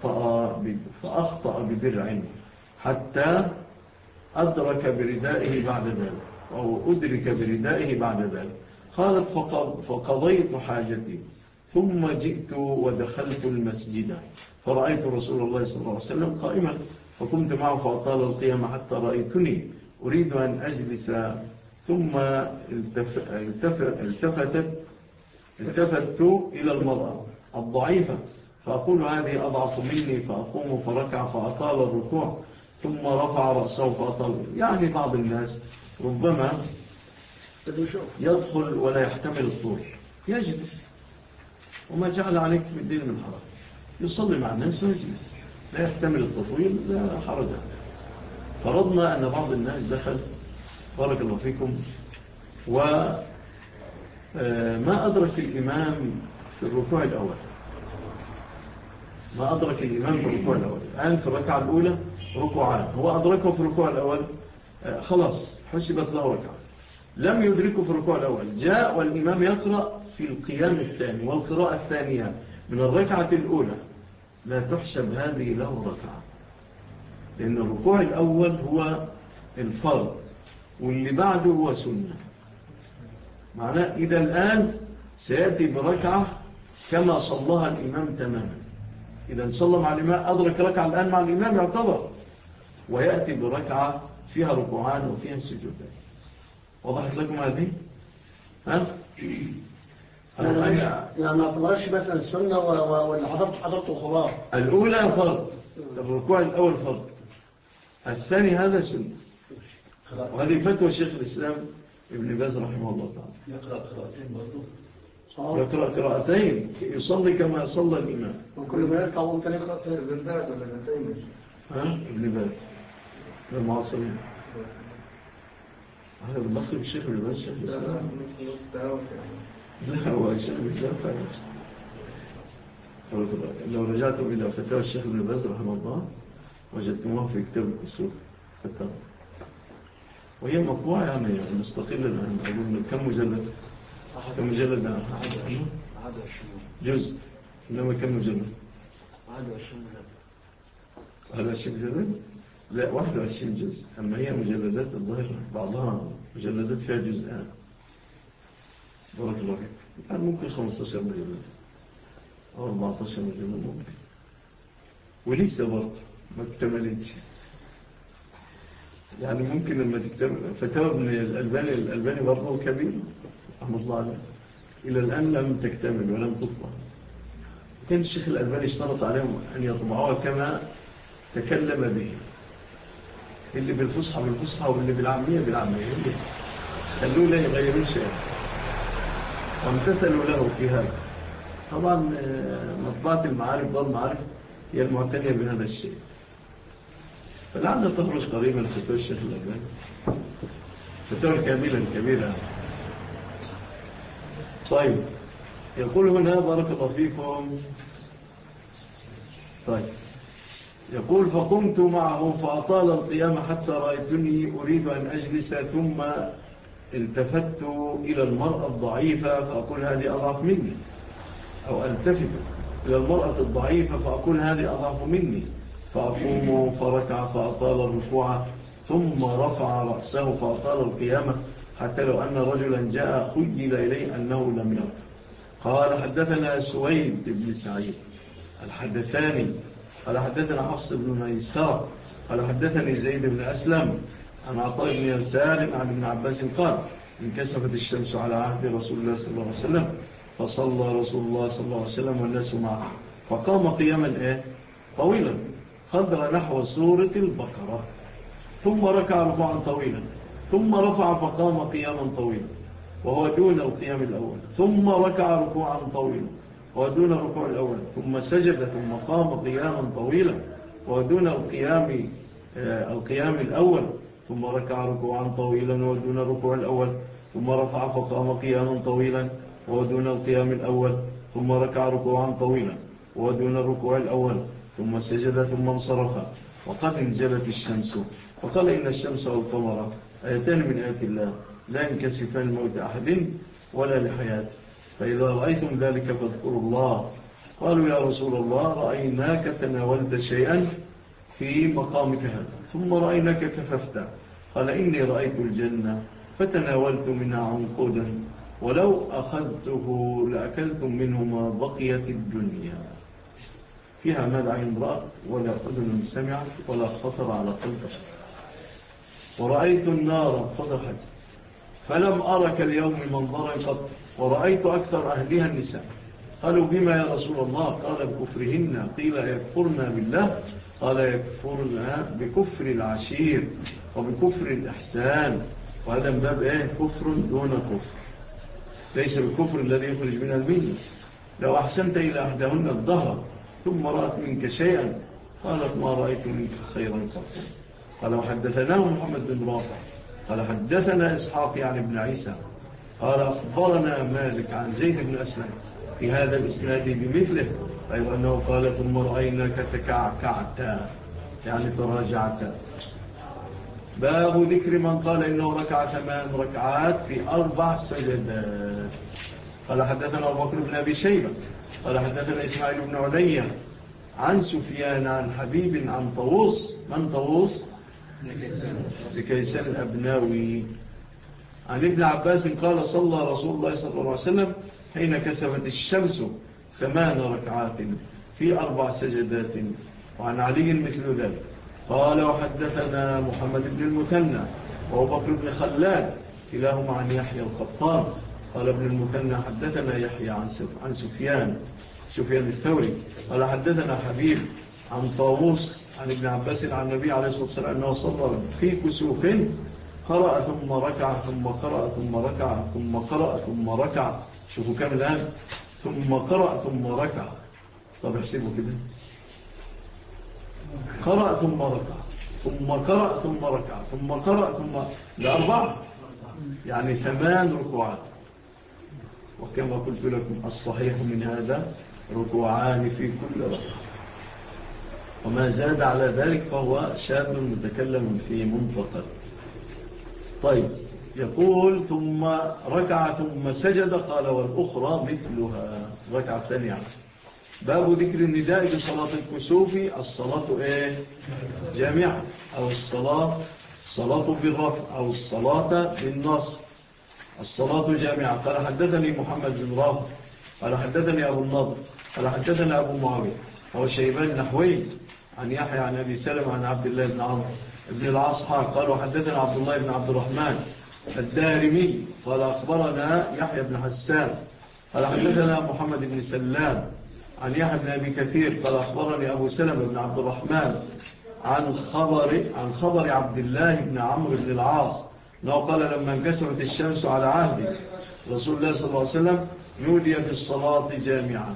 فأخطأ بدرع حتى أدرك بردائه بعد ذلك أو أدرك بردائه بعد ذلك. قالت فقضيت حاجتي ثم جئت ودخلت المسجد فرأيت رسول الله صلى الله عليه وسلم قائما فقمت معه فأطال القيام حتى رأيتني أريد أن أجلس ثم التفت إلى المرأة الضعيفة فأقول هذه أضعف مني فأقوم فركع فأطال الركوع ثم رفع رأسه فأطال. يعني بعض الناس ربما يدخل ولا يحتمل الطول يجلس وما جعل عليك في الدين من حرج، يصلي مع الناس ويجلس لا يحتمل التطويل لا حرج. فرضنا أن بعض الناس دخل بارك الله فيكم وما أدرك الإمام في الركوع الأول، ما أدرك الإمام في الركوع الأول. الآن في الركعة الأولى ركوعان هو أدركه في الركوع الأول خلاص حسبت له ركعة. لم يدركه في الركوع الأول جاء والإمام يقرأ في القيام الثاني والقراءة الثانية من الركعة الأولى لا تحسب هذه له ركعة، لأن الركوع الأول هو الفرض واللي بعده هو سنة. معناه إذا الآن سيأتي بركعة كما صلىها الإمام تماما. إذا صلى مع الإمام أدرك ركعة الآن مع الإمام يعتبر، ويأتي بركعة فيها ركوعان وفيها سجودان. وضحت لكم هذه؟ ها؟ يعني ما اعتبرش مثلا السنة واللي حضرته خلاص. الأولى فرض، الركوع الأول فرض، الثاني هذا سنة. وهذه فتوى شيخ الإسلام ابن باز رحمه الله تعالى. يقرأ قراءتين برضو. يقرأ قراءتين يصلي كما صلى الإمام. وكل ما يركع وممكن يقرأ ابن باز ولا ابن تيمية؟ ابن باز المعاصرين. هذا المخرج الشيخ ابن باز شيخ الإسلام. لا هو الشيخ الإسلام فعلا. لو رجعتم إلى فتاوى الشيخ ابن باز رحمه الله وجدتموها في كتاب الأصول فتاوى، وهي مطبوعة يعني مستقلة الآن. أقول كم مجلد؟ كم مجلد؟ 21 جزء. إنما كم مجلد؟ 21 مجلد؟ لا 21 جزء. أما هي مجلدات الظاهرة بعضها مجلدات فيها جزءان. بارك الله فيك. الآن ممكن 15 مجلد أو 14 مجلد ممكن، ولسه برضه ما اكتملتش. يعني ممكن لما تكتب فتاوى ابن الألباني برضه كبير رحمه الله عليه إلى الآن لم تكتمل ولم تطبع. كان الشيخ الألباني اشترط عليهم أن يطبعوها كما تكلم به، اللي بالفصحى بالفصحى واللي بالعامية بالعامية، خلوه لا يغيرون شيئا وامتثلوا له في هذا. طبعا مطبعة المعارف دار المعارف هي المعتنية بهذا الشيء، فلعلنا تخرج قريبا فتوى الشيخ الألباني فتوى كاملا كبيرة. طيب يقول هنا بارك الله فيكم. طيب يقول فقمت معه فأطال القيام حتى رأيتني أريد أن أجلس ثم التفت إلى المرأة الضعيفة فأقول هذه أضعف مني، أو التفت إلى المرأة الضعيفة فأقول هذه أضعف مني فأقوم فركع فأطال الركوع ثم رفع رأسه فأطال القيامة حتى لو أن رجلا جاء خيل إليه أنه لم يرى. قال حدثنا سويد بن سعيد الحدثاني قال حدثنا حفص بن ميسرة قال حدثني زيد بن أسلم عن عطاء بن يسار عن ابن عباس قال انكسفت الشمس على عهد رسول الله صلى الله عليه وسلم فصلى رسول الله صلى الله عليه وسلم والناس معه فقام قياما طويلا قدر نحو سورة البقرة. ثم ركع ركوعا طويلا ثم رفع فقام قياما طويلا وهو دون القيام الأول ثم ركع ركوعا طويلا وهو دون الركوع الأول ثم سجد ثم قام قياما طويلا وهو دون القيام الأول ثم ركع ركوعا طويلا وهو دون الركوع الأول ثم رفع فقام قياما طويلا وهو دون القيام الأول ثم ركع ركوعا طويلا وهو دون الركوع الأول ثم سجد ثم انصرف وقد انجلت الشمس وقال إن الشمس والقمر آيتان من آيات الله لا ينكسفان الموت أحد ولا لحياة فإذا رأيتم ذلك فاذكروا الله. قالوا يا رسول الله رأيناك تناولت شيئا في مقامك هذا ثم رأيناك كففت. قال إني رأيت الجنة فتناولت منها عنقودا ولو أخذته لأكلتم منه ما بقيت الدنيا. فيها ماذا عن امرأة ولا أذن سمعت ولا خطر على قلبك. ورأيت النار فتحت فلم أرك اليوم منظرا قط ورأيت أكثر أهلها النساء. قالوا بما يا رسول الله؟ قال بكفرهن. قيل يكفرنا بالله؟ قال يكفرنا بكفر العشير وبكفر الإحسان. وهذا من باب كفر دون كفر، ليس بالكفر الذي يخرج من الملة. لو أحسنت إلى أحدهن الظهر ثم رأت منك شيئا قالت ما رأيت منك خيرا قط. قال وحدثناه محمد بن رافع قال حدثنا إسحاق يعني ابن عيسى قال أخبرنا مالك عن زيد بن أسلم في هذا الإسناد بمثله، غير أنه قال ثم رأيناك تكعكعتا يعني تراجعتا. باب ذكر من قال إنه ركع 8 ركعات في 4 سجدات. قال حدثنا أبو بكر بن أبي شيبة قال حدثنا إسماعيل بن عليا عن سفيان عن حبيب عن طووس. من طووس؟ لكيسان الأبناوي عن ابن عباس قال صلى رسول الله صلى الله عليه وسلم حين كسفت الشمس 8 ركعات في 4 سجدات. وعن علي مثل ذلك. قال وحدثنا محمد بن المثنى وأبو بكر بن خلاد كلاهما عن يحيى القطان. قال ابن المثنى حدثنا يحيى عن سفيان الثوري قال حدثنا حبيب عن طاووس عن ابن عباس عن النبي عليه الصلاة والسلام أنه صلى في كسوف قرأ ثم ركع ثم قرأ ثم ركع ثم قرأ ثم ركع. شوفوا كم الآن ثم قرأ ثم ركع. طب احسبوا كده قرأ ثم ركع ثم قرأ ثم ركع ثم قرأ ثم ل4 يعني 8 ركوعات. وكما قلت لكم الصحيح من هذا ركوعان في كل ركعة وما زاد على ذلك فهو شاب متكلم في منطقة. طيب يقول ثم ركع ثم سجد. قال والأخرى مثلها ركعة الثانية. باب ذكر النداء بصلاة الكسوف. الصلاة جامعة أو الصلاة بالرفع أو الصلاة بالنصر. الصلاة جامعة. قال حدثني محمد بن رافع قال حدثني أبو النضر قال حدثنا أبو معاوية هو شيبان نحوي عن يحيى عن أبي سلمة عن عبد الله بن عمرو بن العاص قال وحدثنا عبد الله بن عبد الرحمن الدارمي قال أخبرنا يحيى بن حسان قال حدثنا محمد بن سلام عن يحيى بن أبي كثير قال أخبرني أبو سلمة بن عبد الرحمن عن خبر عبد الله بن عمرو بن العاص أنه قال لما انكسرت الشمس على عهد رسول الله صلى الله عليه وسلم نودي بالصلاة جامعة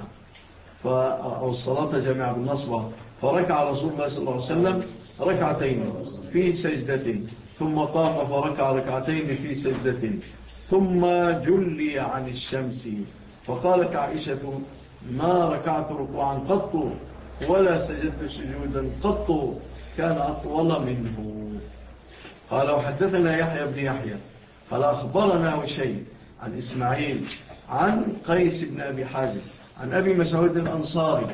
أو الصلاة جامعة بالنصبة فركع رسول الله صلى الله عليه وسلم ركعتين في سجدة ثم قام فركع ركعتين في سجدة ثم جلي عن الشمس. فقالت عائشة ما ركعت ركوعا قط ولا سجدت سجودا قط كان أطول منه. قال وحدثنا يحيى بن يحيى قال أخبرنا وشيء عن إسماعيل عن قيس بن أبي حازم عن أبي مسعود الأنصاري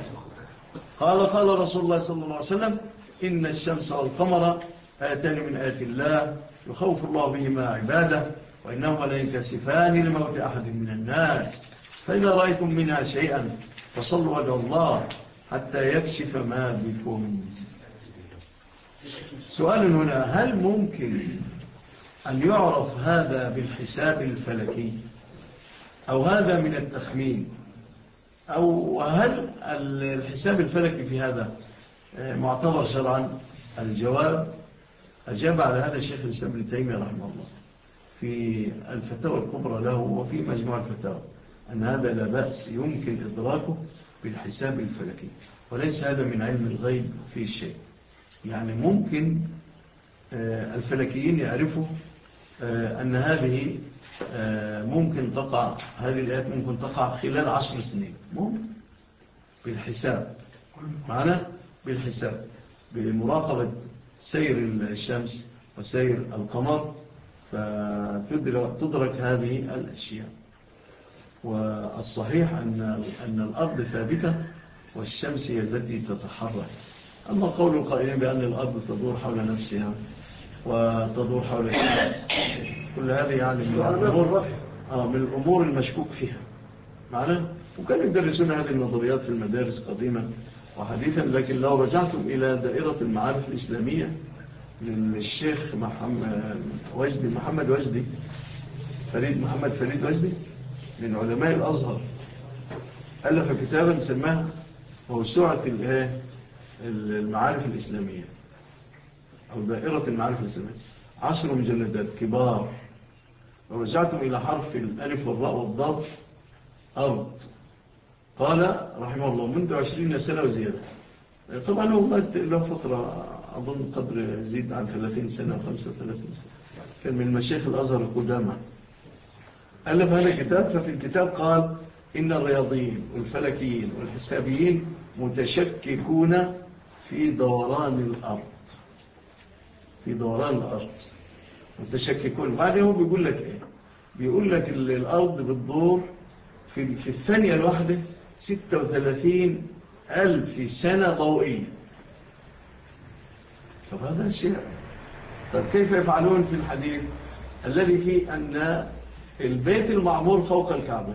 قال رسول الله صلى الله عليه وسلم إن الشمس والقمر آتان من آيات الله يخوف الله بهما عباده وإنهما لا ينكسفان لموت أحد من الناس فإذا رأيتم منها شيئا فصلوا وجه الله حتى يكشف ما بكم. سؤال هنا هل ممكن أن يعرف هذا بالحساب الفلكي أو هذا من التخمين أو هل الحساب الفلكي في هذا معتبر شرعا؟ الجواب أجاب على هذا الشيخ الإسلام ابن تيمية رحمه الله في الفتاوى الكبرى له وفي مجموع الفتاوى أن هذا لا بأس يمكن إدراكه بالحساب الفلكي، وليس هذا من علم الغيب في شيء. يعني ممكن الفلكيين يعرفوا أن هذه ممكن تقع، هذه الآيات ممكن تقع خلال 10 سنين، ممكن بالحساب، معنا بالحساب، بمراقبة سير الشمس وسير القمر، فتدرك هذه الأشياء. والصحيح أن الأرض ثابتة والشمس هي التي تتحرك. أما قول القائلين بأن الأرض تدور حول نفسها وتدور حول الشمس، كل هذه يعني من الأمور المشكوك فيها معنا. وكانوا يدرسون هذه النظريات في المدارس قديما وحديثا. لكن لو رجعتم إلى دائرة المعارف الإسلامية للشيخ محمد وجدي، محمد فريد وجدي من علماء الأزهر، ألف كتابا سماه موسوعة المعارف الإسلامية أو دائرة المعارف الإسلامية، 10 مجلدات كبار. لو رجعتم إلى حرف الألف والراء والضاد أرض، قال رحمه الله منذ 20 سنة وزيادة. طبعا هو له فترة أظن قدر يزيد عن 30 سنة أو 35 سنة، كان من مشايخ الأزهر القدامى. ألف هذا الكتاب، ففي الكتاب قال إن الرياضيين والفلكيين والحسابيين متشككون في دوران الأرض، في دوران الأرض متشككون. بعدين هو بيقول لك إيه؟ بيقول لك الأرض بتدور في الثانية الواحدة 36,000 سنة ضوئية. طب هذا الشيء، طب كيف يفعلون في الحديث الذي فيه أن البيت المعمور فوق الكعبة؟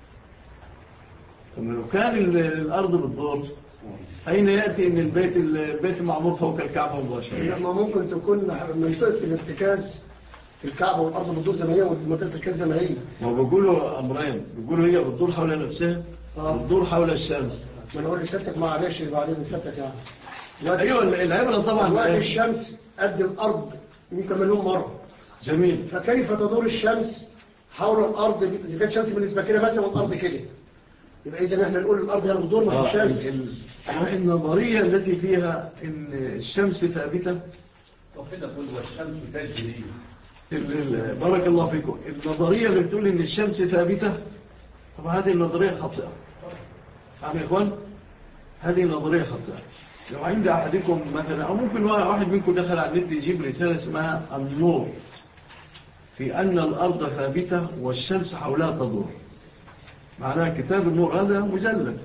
لو كان الأرض بتدور أين يأتي أن البيت المعمور فوق الكعبة مباشرة؟ لما ممكن تكون منطقة الارتكاز في الكعبة والأرض بتدور زي ما هي ومنطقة الارتكاز زي ما هي. وبيقولوا أمرين، بيقولوا هي بتدور حول نفسها بتدور حول الشمس. ما نقول لسبتك معلش بعدين سبتك يعني. أيوة العبرة طبعا وقت الشمس قد الأرض يمكن مليون مرة. جميل. فكيف تدور الشمس حول الأرض؟ إذا كانت الشمس بالنسبة كده مثلا والأرض كده، يبقى إذا نحن نقول الأرض هي بتدور مش الشمس. النظرية التي فيها إن الشمس ثابتة وكده كل والشمس تجري. بارك الله فيكم. النظرية اللي بتقول إن الشمس ثابتة، طبعا هذه النظرية خاطئة. يعني يا إخوان هذه النظرية خاطئة. لو عند أحدكم مثلا أو ممكن واحد منكم دخل على النت يجيب رسالة اسمها النور في أن الأرض ثابتة والشمس حولها تدور، معناها كتاب النور هذا مجلد.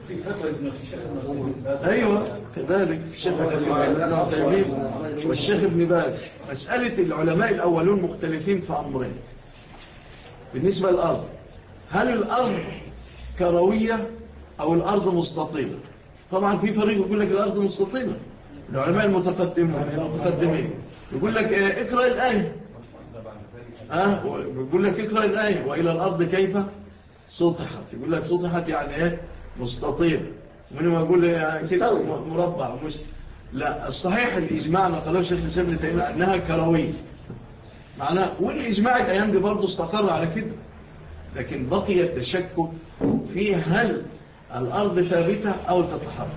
أيوة كذلك الشيخ ابن عثيمين والشيخ ابن باز. مسألة العلماء الأولون مختلفين في أمرين بالنسبة للأرض. هل الأرض كروية أو الأرض مستطيلة؟ طبعا في فريق يقول لك الأرض مستطيلة، العلماء المتقدمين يقول لك اقرأ الآية، يقول لك اقرأ الآية وإلى الأرض كيف سطحت. يقول لك سطحت يعني ايه؟ مستطيل. ومنهم يقول كده مربع مش. لا، الصحيح الإجماع نقله الشيخ الإسلام ابن تيمية أنها كروية معناه، والإجماع الأيام دي برضه استقر على كده. لكن بقي التشكك في هل الأرض ثابتة أو تتحرك.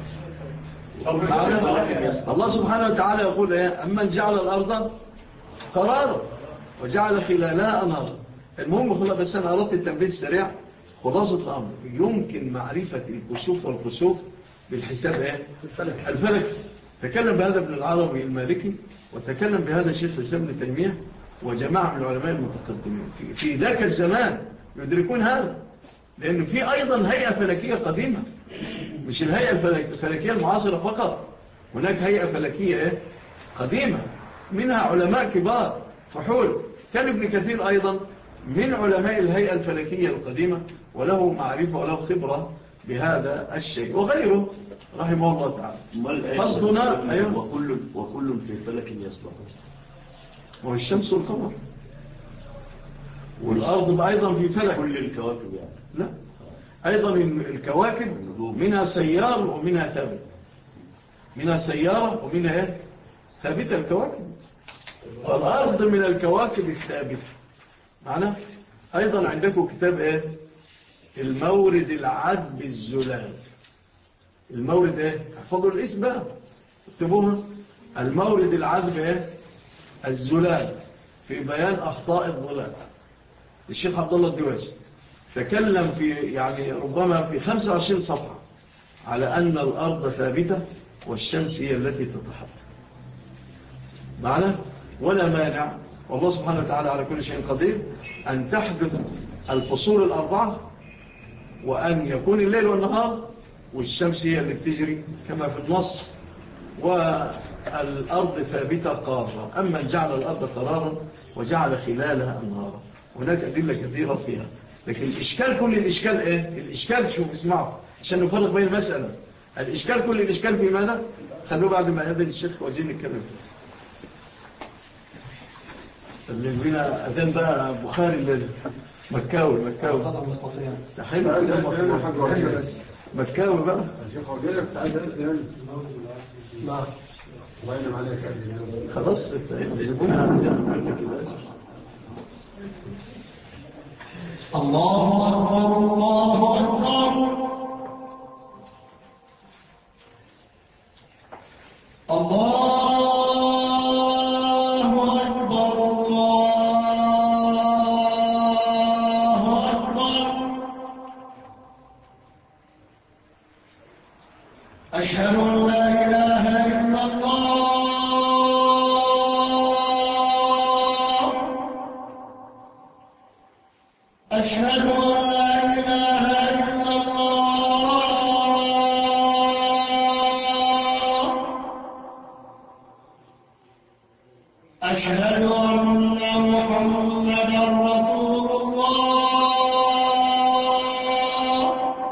الله سبحانه وتعالى يقول أمن جعل الأرض قرارا وجعل خلالها أنهارا. المهم بس أنا أردت التنبيه السريع. خلاصة الأمر يمكن معرفة الكسوف والكسوف بالحساب الفلكي. تكلم بهذا ابن العربي المالكي وتكلم بهذا الشيخ الإسلام ابن تيمية وجماعة من العلماء المتقدمين في ذاك الزمان يدركون هذا، لأنه في أيضا هيئة فلكية قديمة، مش الهيئة الفلكية المعاصرة فقط، هناك هيئة فلكية قديمة منها علماء كبار فحول. كان ابن كثير أيضا من علماء الهيئة الفلكية القديمة وله معرفة وله خبرة بهذا الشيء وغيره رحمه الله تعالى. قصدنا أيوه وكل في فلك يسبح، والشمس والقمر والأرض أيضا في فلك. كل الكواكب يعني لا، أيضا الكواكب منها سيار ومنها ثابت، منها سيارة ومنها ثابتة الكواكب. والأرض من الكواكب الثابتة. معنا أيضا عندكم كتاب إيه؟ المورد العذب الزلال. المورد إيه؟ احفظوا الاسم بقى اكتبوها. المورد العذب إيه؟ الزلال في بيان أخطاء الظلال. الشيخ عبد الله الدواسي تكلم في يعني ربما في 25 صفحة على أن الأرض ثابتة والشمس هي التي تتحرك. معنا ولا مانع، والله سبحانه وتعالى على كل شيء قدير، أن تحدث الفصول الأربعة وأن يكون الليل والنهار والشمس هي اللي بتجري كما في النص، والأرض ثابتة قارة. أما جعل الأرض قرارا وجعل خلالها أنهارا، هناك أدلة كثيرة فيها. لكن الإشكال كل الإشكال إيه؟ الإشكال شوف اسمعوا عشان نفرق بين المسألة. الإشكال كل الإشكال في ماذا؟ خلوه بعد ما يأذن الشيخ وجين نتكلم فيه. اللي بينا أذن بقى بخاري الليل مكاوي تحيل مكاوي بقى الشيخ وجين لك تعال أذن نعم الله ينعم عليك. خلاص يجبونها أذن كده. الله أكبر الله أكبر الله أكبر الله أكبر. أشهد أن لا إله إلا الله. أشهد أن لا إله إلا الله. أشهد أن محمدا رسول الله.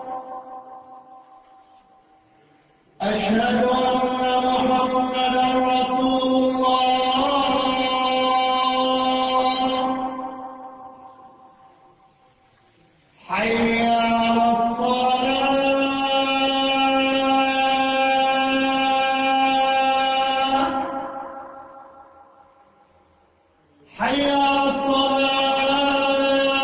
أشهد أن محمدا رسول الله. حي على الصلاة. حي على الصلاة.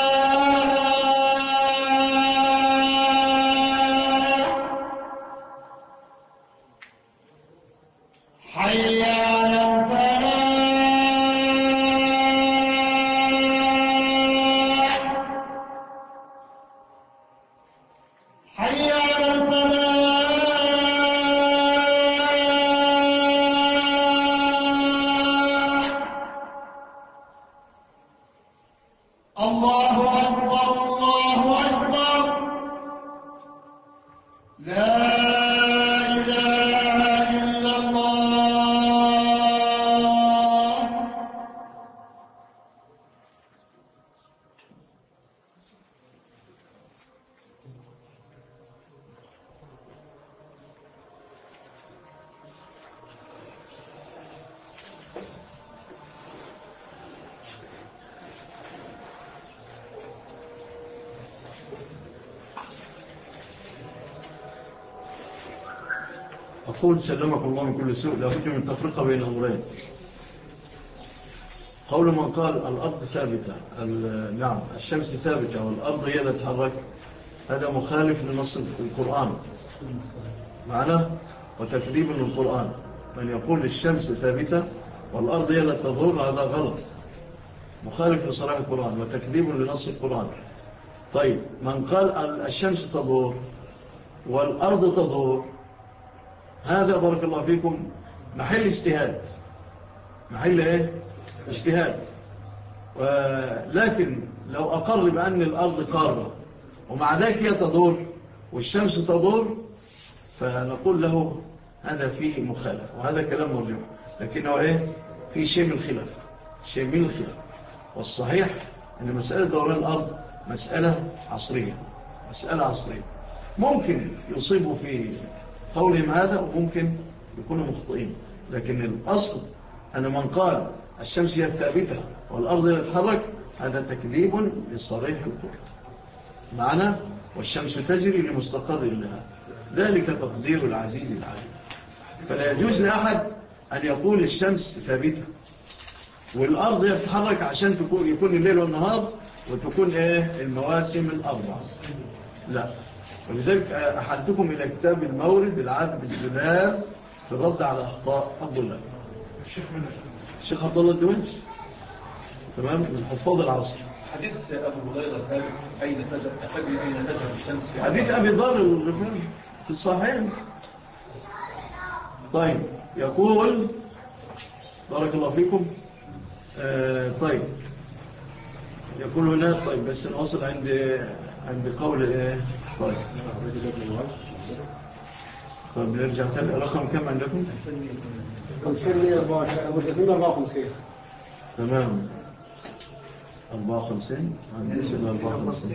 حي على الفلاح. حي على الفلاح. الله أكبر الله أكبر. لا إله إلا الله. أقول سلمكم الله من كل سوء. لابد من تفرقة بين أمرين. قول من قال الأرض ثابتة نعم الشمس ثابتة والأرض هي اللي تتحرك، هذا مخالف لنص القرآن معنا وتكذيب للقرآن. من يقول الشمس ثابتة والأرض هي اللي تدور هذا غلط، مخالف لصراحة القرآن وتكذيب لنص القرآن. طيب من قال الشمس تدور والأرض تدور، هذا بارك الله فيكم محل اجتهاد. محل ايه؟ اجتهاد. لكن لو أقر بأن الأرض قارة ومع ذلك هي تدور والشمس تدور، فنقول له هذا فيه مخالف وهذا كلام مرجع. لكنه ايه؟ في شيء من الخلاف، شيء من الخلاف. والصحيح أن مسألة دوران الأرض مسألة عصرية، مسألة عصرية. ممكن يصيبوا في قولهم هذا وممكن يكونوا مخطئين، لكن الأصل أن من قال الشمس هي الثابتة والأرض هي تتحرك هذا تكذيب لصريح القرآن معنا. والشمس تجري لمستقر لها، ذلك تقدير العزيز العليم. فلا يجوز لأحد أن يقول الشمس ثابتة والأرض هي تتحرك عشان يكون الليل والنهار وتكون المواسم الأربع. لا، ولذلك أحدكم إلى كتاب المورد العاد بالزلال في الرد على أخطاء عبد الله الشيخ عبد الله الدوينش، تمام، من حفاظ العصر. حديث أبو هريرة ثابت أين تذهب الشمس؟ حديث أبي ذر الغفاري في الصحيح. طيب، يقول بارك الله فيكم. طيب، يقول هنا. طيب، بس نوصل عند قول طيب نرجع تاني. رقم كم عندكم؟ 54. تمام، 54. عندي 54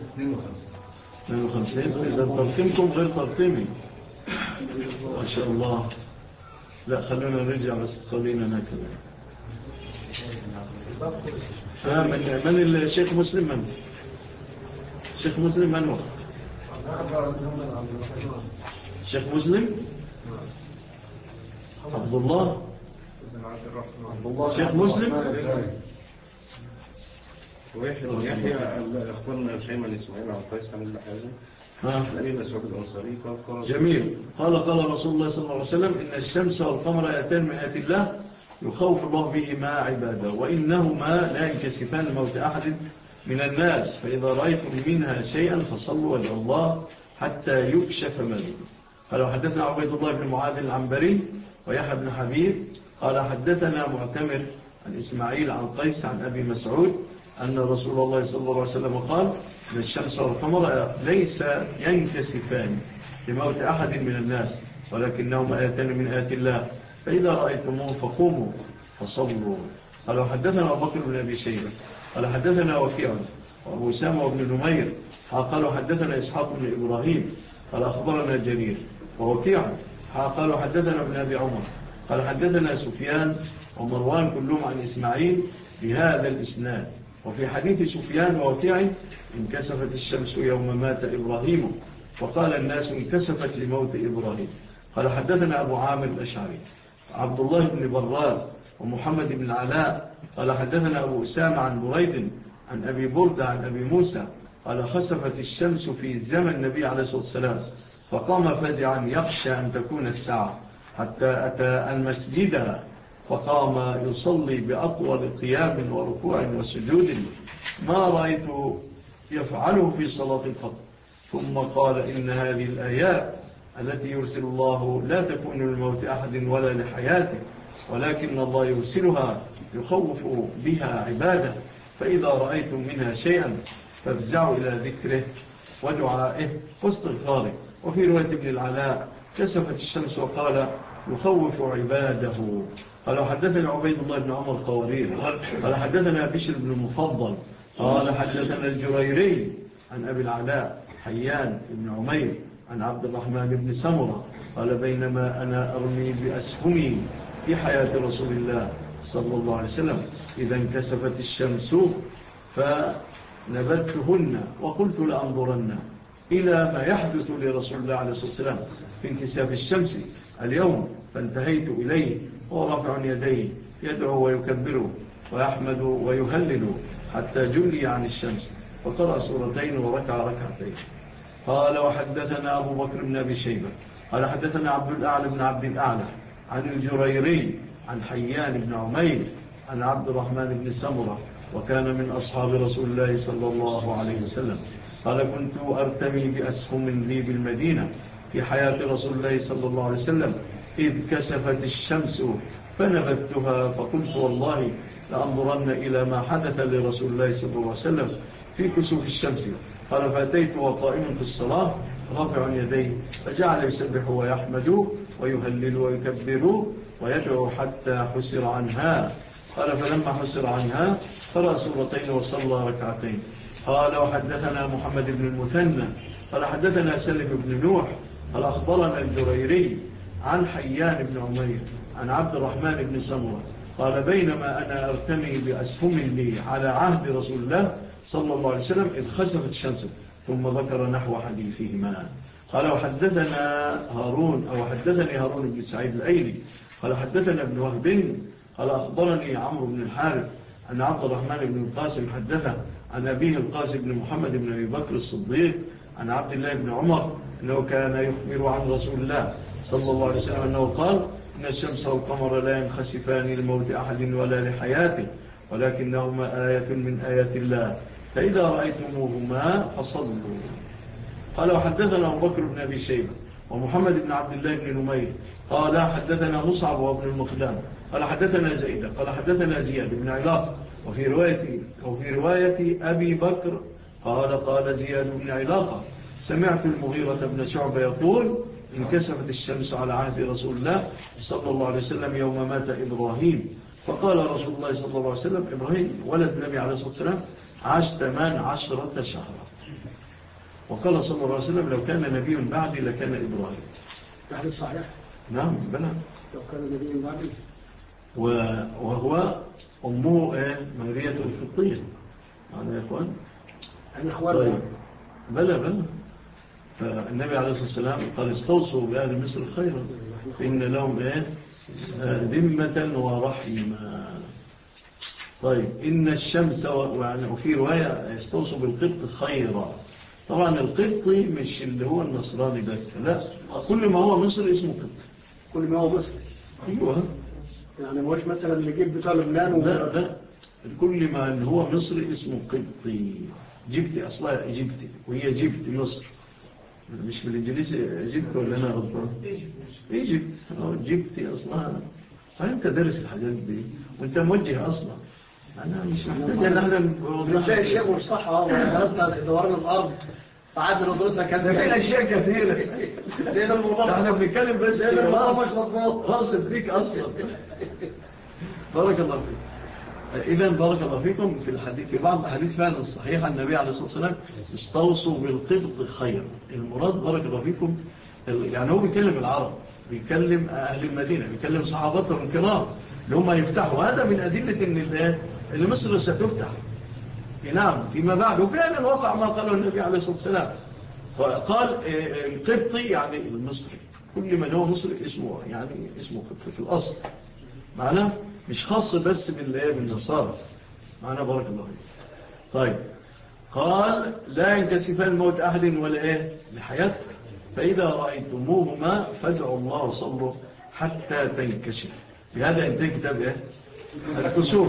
52. إذا ترقيمكم غير ترقيمي ما شاء الله. لا، خلونا نرجع بس خلينا نكذا. من الشيخ مسلم؟ من الشيخ مسلم؟ من هو الشيخ مسلم؟ عبد الله الشيخ مسلم. ويحيى أخبرنا شيماء إسماعيل عن قيس عن الحازم أبي مسعود الأنصاري قال جميل. قال رسول الله صلى الله عليه وسلم: إن الشمس والقمر يأتان من آيات الله يخوف الله بهما عباده، وإنهما لا ينكسفان لموت أحد من الناس، فإذا رأيتم منها شيئا فصلوا وادعوا الله حتى يكشف ما به. قال: حدثنا عبيد الله بن معاذ العنبري ويحيى بن حبيب قال: حدثنا معتمر عن إسماعيل عن قيس عن أبي مسعود أن رسول الله صلى الله عليه وسلم قال: إن الشمس والقمر ليس ينكسفان لموت أحد من الناس، ولكنهما آيتان من آيات الله، فإذا رأيتموه فقوموا فصلوا. قال: حدثنا أبو بكر بن أبي شيبة قال: حدثنا وكيع وأبو أسامة وابن نمير قالوا: حدثنا إسحاق بن إبراهيم قال: أخبرنا جرير ووكيع قالوا: حدثنا ابن أبي عمر قال: حدثنا سفيان ومروان كلهم عن إسماعيل بهذا الإسناد. وفي حديث سفيان ووكيع: انكسفت الشمس يوم مات إبراهيم، وقال الناس: انكسفت لموت إبراهيم. قال: حدثنا أبو عامر الأشعري عبد الله بن براد ومحمد بن العلاء قال: حدثنا أبو أسامة عن بريد عن أبي بردة عن أبي موسى قال: خسفت الشمس في زمن النبي عليه الصلاة والسلام، فقام فزعا يخشى أن تكون الساعة، حتى أتى المسجد فقام يصلي بأطول قيام وركوع وسجود ما رأيت يفعله في صلاة القبر، ثم قال: إن هذه الآيات التي يرسل الله لا تكون للموت أحد ولا لحياته، ولكن الله يرسلها يخوف بها عباده، فإذا رأيتم منها شيئا فافزعوا إلى ذكره ودعائه واستغفاره. وفي رواية ابن العلاء: كسفت الشمس وقال: يخوف عباده. قال: حدثنا عبيد الله بن عمر قوارير قال: حدثنا بشر بن المفضل قال: حدثنا الجريري عن أبي العلاء حيان بن عمير عن عبد الرحمن بن سمرة قال: بينما أنا أرمي بأسهمي في حياة رسول الله صلى الله عليه وسلم إذا انكسفت الشمس فنبتهن وقلت لأنظرن إلى ما يحدث لرسول الله عليه الصلاة والسلام في انكساف الشمس اليوم، فانتهيت إليه ورفع يديه يدعو ويكبره ويحمد ويهلل حتى جلي عن الشمس، وقرأ سورتين وركع ركعتين. قال: وحدثنا أبو بكر بن أبي شيبة قال: حدثنا عبد الأعلى بن عبد الأعلى عن الجريري عن حيان بن عمير عن عبد الرحمن بن سمرة، وكان من أصحاب رسول الله صلى الله عليه وسلم قال: كنت أرتمي بأسهم لي بالمدينة في حياة رسول الله صلى الله عليه وسلم إذ كسفت الشمس فنبتها، فقلت: والله لأنظرن إلى ما حدث لرسول الله صلى الله عليه وسلم في كسوف الشمس. قال: فأتيت وقائم في الصلاة رافع يديه، فجعل يسبح ويحمد ويهلل ويكبر ويدعو حتى حسر عنها. قال: فلما حسر عنها قرأ سورتين وصلى ركعتين. قال: وحدثنا محمد بن المثنى قال: حدثنا سلم بن نوح قال: أخبرنا الجريري عن حيان بن عمير عن عبد الرحمن بن سمرة قال: بينما أنا أرتمي بأسهم لي على عهد رسول الله صلى الله عليه وسلم إذ خسفت الشمس، ثم ذكر نحو حديثهما. قال: وحدثنا هارون أو حدثني هارون بن سعيد الأيلي قال: حدثنا ابن وهب قال أخبرني عمرو بن الحارث أن عبد الرحمن بن القاسم حدثه عن أبيه القاسم بن محمد بن أبي بكر الصديق عن عبد الله بن عمر أنه كان يخبر عن رسول الله صلى الله عليه وسلم أنه قال إن الشمس والقمر لا ينخسفان لموت أحد ولا لحياته ولكنهما آية من آيات الله فإذا رأيتموهما فصلوا. قال وحدثنا أبو بكر بن أبي شيبة ومحمد بن عبد الله بن نمير قال حدثنا مصعب وابن المقدام قال حدثنا زيدة قال حدثنا زياد بن علاقة وفي رواية أبي بكر قال زياد بن علاقة سمعت المغيرة بن شعبة يقول انكسفت الشمس على عهد رسول الله صلى الله عليه وسلم يوم مات إبراهيم فقال رسول الله صلى الله عليه وسلم إبراهيم ولد النبي عليه الصلاة والسلام عاش 18 شهرا. وقال صلى الله عليه وسلم لو كان نبي بعدي لكان إبراهيم. الحديث صحيح؟ نعم بلى. لو كان نبي بعدي وهو أمه مارية القبطية. معنا يا إخوان؟ أنا إخوان. طيب بلى. فالنبي عليه الصلاة والسلام قال استوصوا بأهل مصر خيرا فإن لهم ذمة ورحمة. طيب إن الشمس وفي رواية استوصوا بالقبط خيرا. طبعا القبطي مش اللي هو النصراني بس لا كل ما هو مصر اسمه قبط. كل ما هو مصر أيوة يعني مش مثلا نجيب بتاع لبنان لا كل ما هو مصر اسمه قبطي. جبتي أصلها إجبتي وهي جبتي مصر مش بالإنجليزي جبت ولا أنا غلطان إيجبت جبتي أصلها. فأنت دارس الحاجات دي وأنت موجه أصلا. أنا مش محتاج أن احنا نلاقي الشيء مش صح درسنا دوران الأرض قعدنا ندرسها كذا في أشياء كثيرة زي ده الموضوع احنا بنتكلم بس زي ده الموضوع مش مظبوط غاصب فيك أصلا. بارك الله فيك. إذن بارك الله فيكم في الحديث في بعض الحديث فعلا الصحيحة النبي عليه الصلاة والسلام استوصوا بالقبط خير. المراد بارك الله فيكم يعني هو بيكلم العرب بيكلم أهل المدينة بيكلم صحابتهم الكرام اللي هم يفتحوا. هذا من أدلة إن مصر ستفتح. نعم فيما بعد وفعلا وقع ما قاله النبي عليه الصلاة والسلام. قال القبطي يعني المصري كل من هو مصري اسمه قبطي في الأصل معناه مش خاص بس بالنصارى. معناه بارك الله فيك. طيب قال لا ينكسفان موت أحد ولا لحياتك فإذا رأيتموهما فادعوا الله وصلوا حتى تنكشف. بهذا انتهى كتاب الكسوف.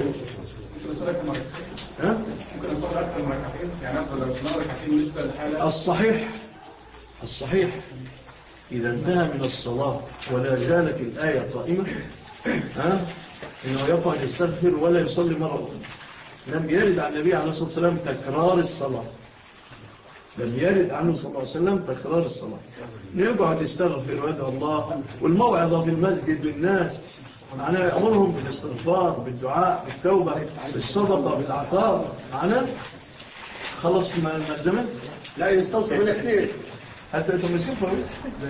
ممكن نصور أكثر من ركعتين يعني أفضل لو صنع ركعتين بالنسبة للحالة. الصحيح إذا انتهى من الصلاة ولا زالت الآية قائمة إنه يقعد يستغفر ولا يصلي مرة أخرى. لم يرد عن النبي عليه الصلاة والسلام تكرار الصلاة. لم يرد عنه صلى الله عليه وسلم تكرار الصلاة. يقعد يستغفر ويدعو الله والموعظة في المسجد للناس معناه يأمرهم بالاستغفار بالدعاء بالتوبة بالصدقة بالعطاء معناه خلص الملزمة. لا يستوصي من اثنين حتى يتمسكوا فوز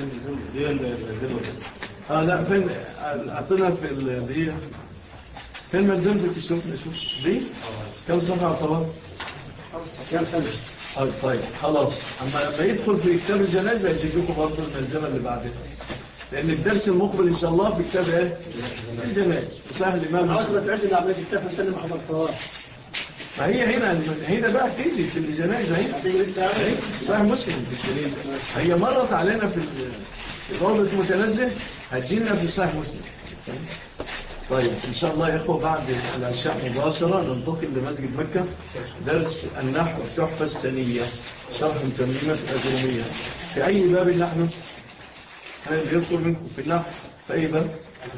لا فين أعطينا في دي فين ملزمة الكسوف نشوف دي كم صفحة طبعا كم سنة. طيب خلاص أما يدخل في كتاب الجنازة يجيب لكم برضه الملزمة اللي بعدها لأن الدرس المقبل إن شاء الله في كتاب الجنائز سهل الإمام عاوز ما تعيش إن عملية الكتاب نسلم محمد صلاح. ما هي هنا بقى تيجي في الجنائز هي صحيح مسلم في الشريط. هي مرت علينا في روضة متنزه هتجينا في صحيح مسلم. طيب إن شاء الله يا إخوة بعد العشاء مباشرة ننتقل لمسجد مكة درس النحو التحفة السنية شرح تمريمة الأجرومية. في أي باب نحن؟ هل يذكر منكم في النحو في أي باب؟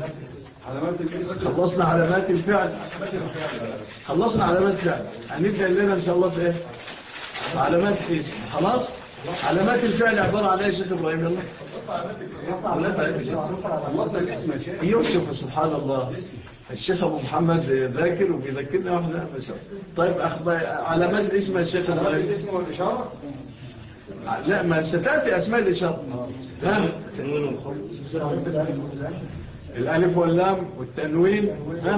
خلصنا علامات الفعل. خلصنا علامات الفعل هنبدأ لنا إن شاء الله في علامات الاسم. خلاص علامات الفعل عبارة عن ايه يا شيخ إبراهيم؟ يلا خلصنا الاسم يا شيخ. يوسف سبحان الله الشيخ أبو محمد ذاكر وبيذكرنا واحنا طيب علامات الاسم يا شيخ إبراهيم. الاسم والإشارة لا ما ستأتي أسماء الإشارة الألف واللام والتنوين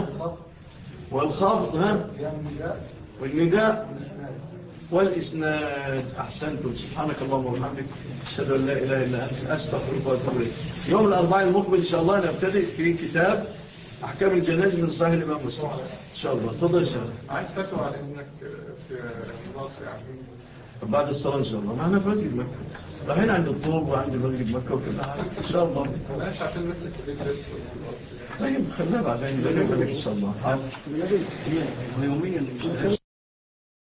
والخفض والنداء والإسناد. أحسنتم سبحانك اللهم وبحمدك أشهد أن لا إله إلا أنت أستغفرك وأتوب إليك. يوم الأربعاء المقبل إن شاء الله نبتدئ في كتاب أحكام الجنائز من صحيح الإمام مسلم إن شاء الله. تفضل يا شيخ. عايز فتوى على إذنك في مصر يعني بعد الصلاة إن شاء الله. معنا في مسجد مكة رايحين عند الطوب وعند مسجد مكة وكذا إن شاء الله. ماشي عشان نفسك في البيت بس. طيب خلينا بعدين إن شاء الله. يوميا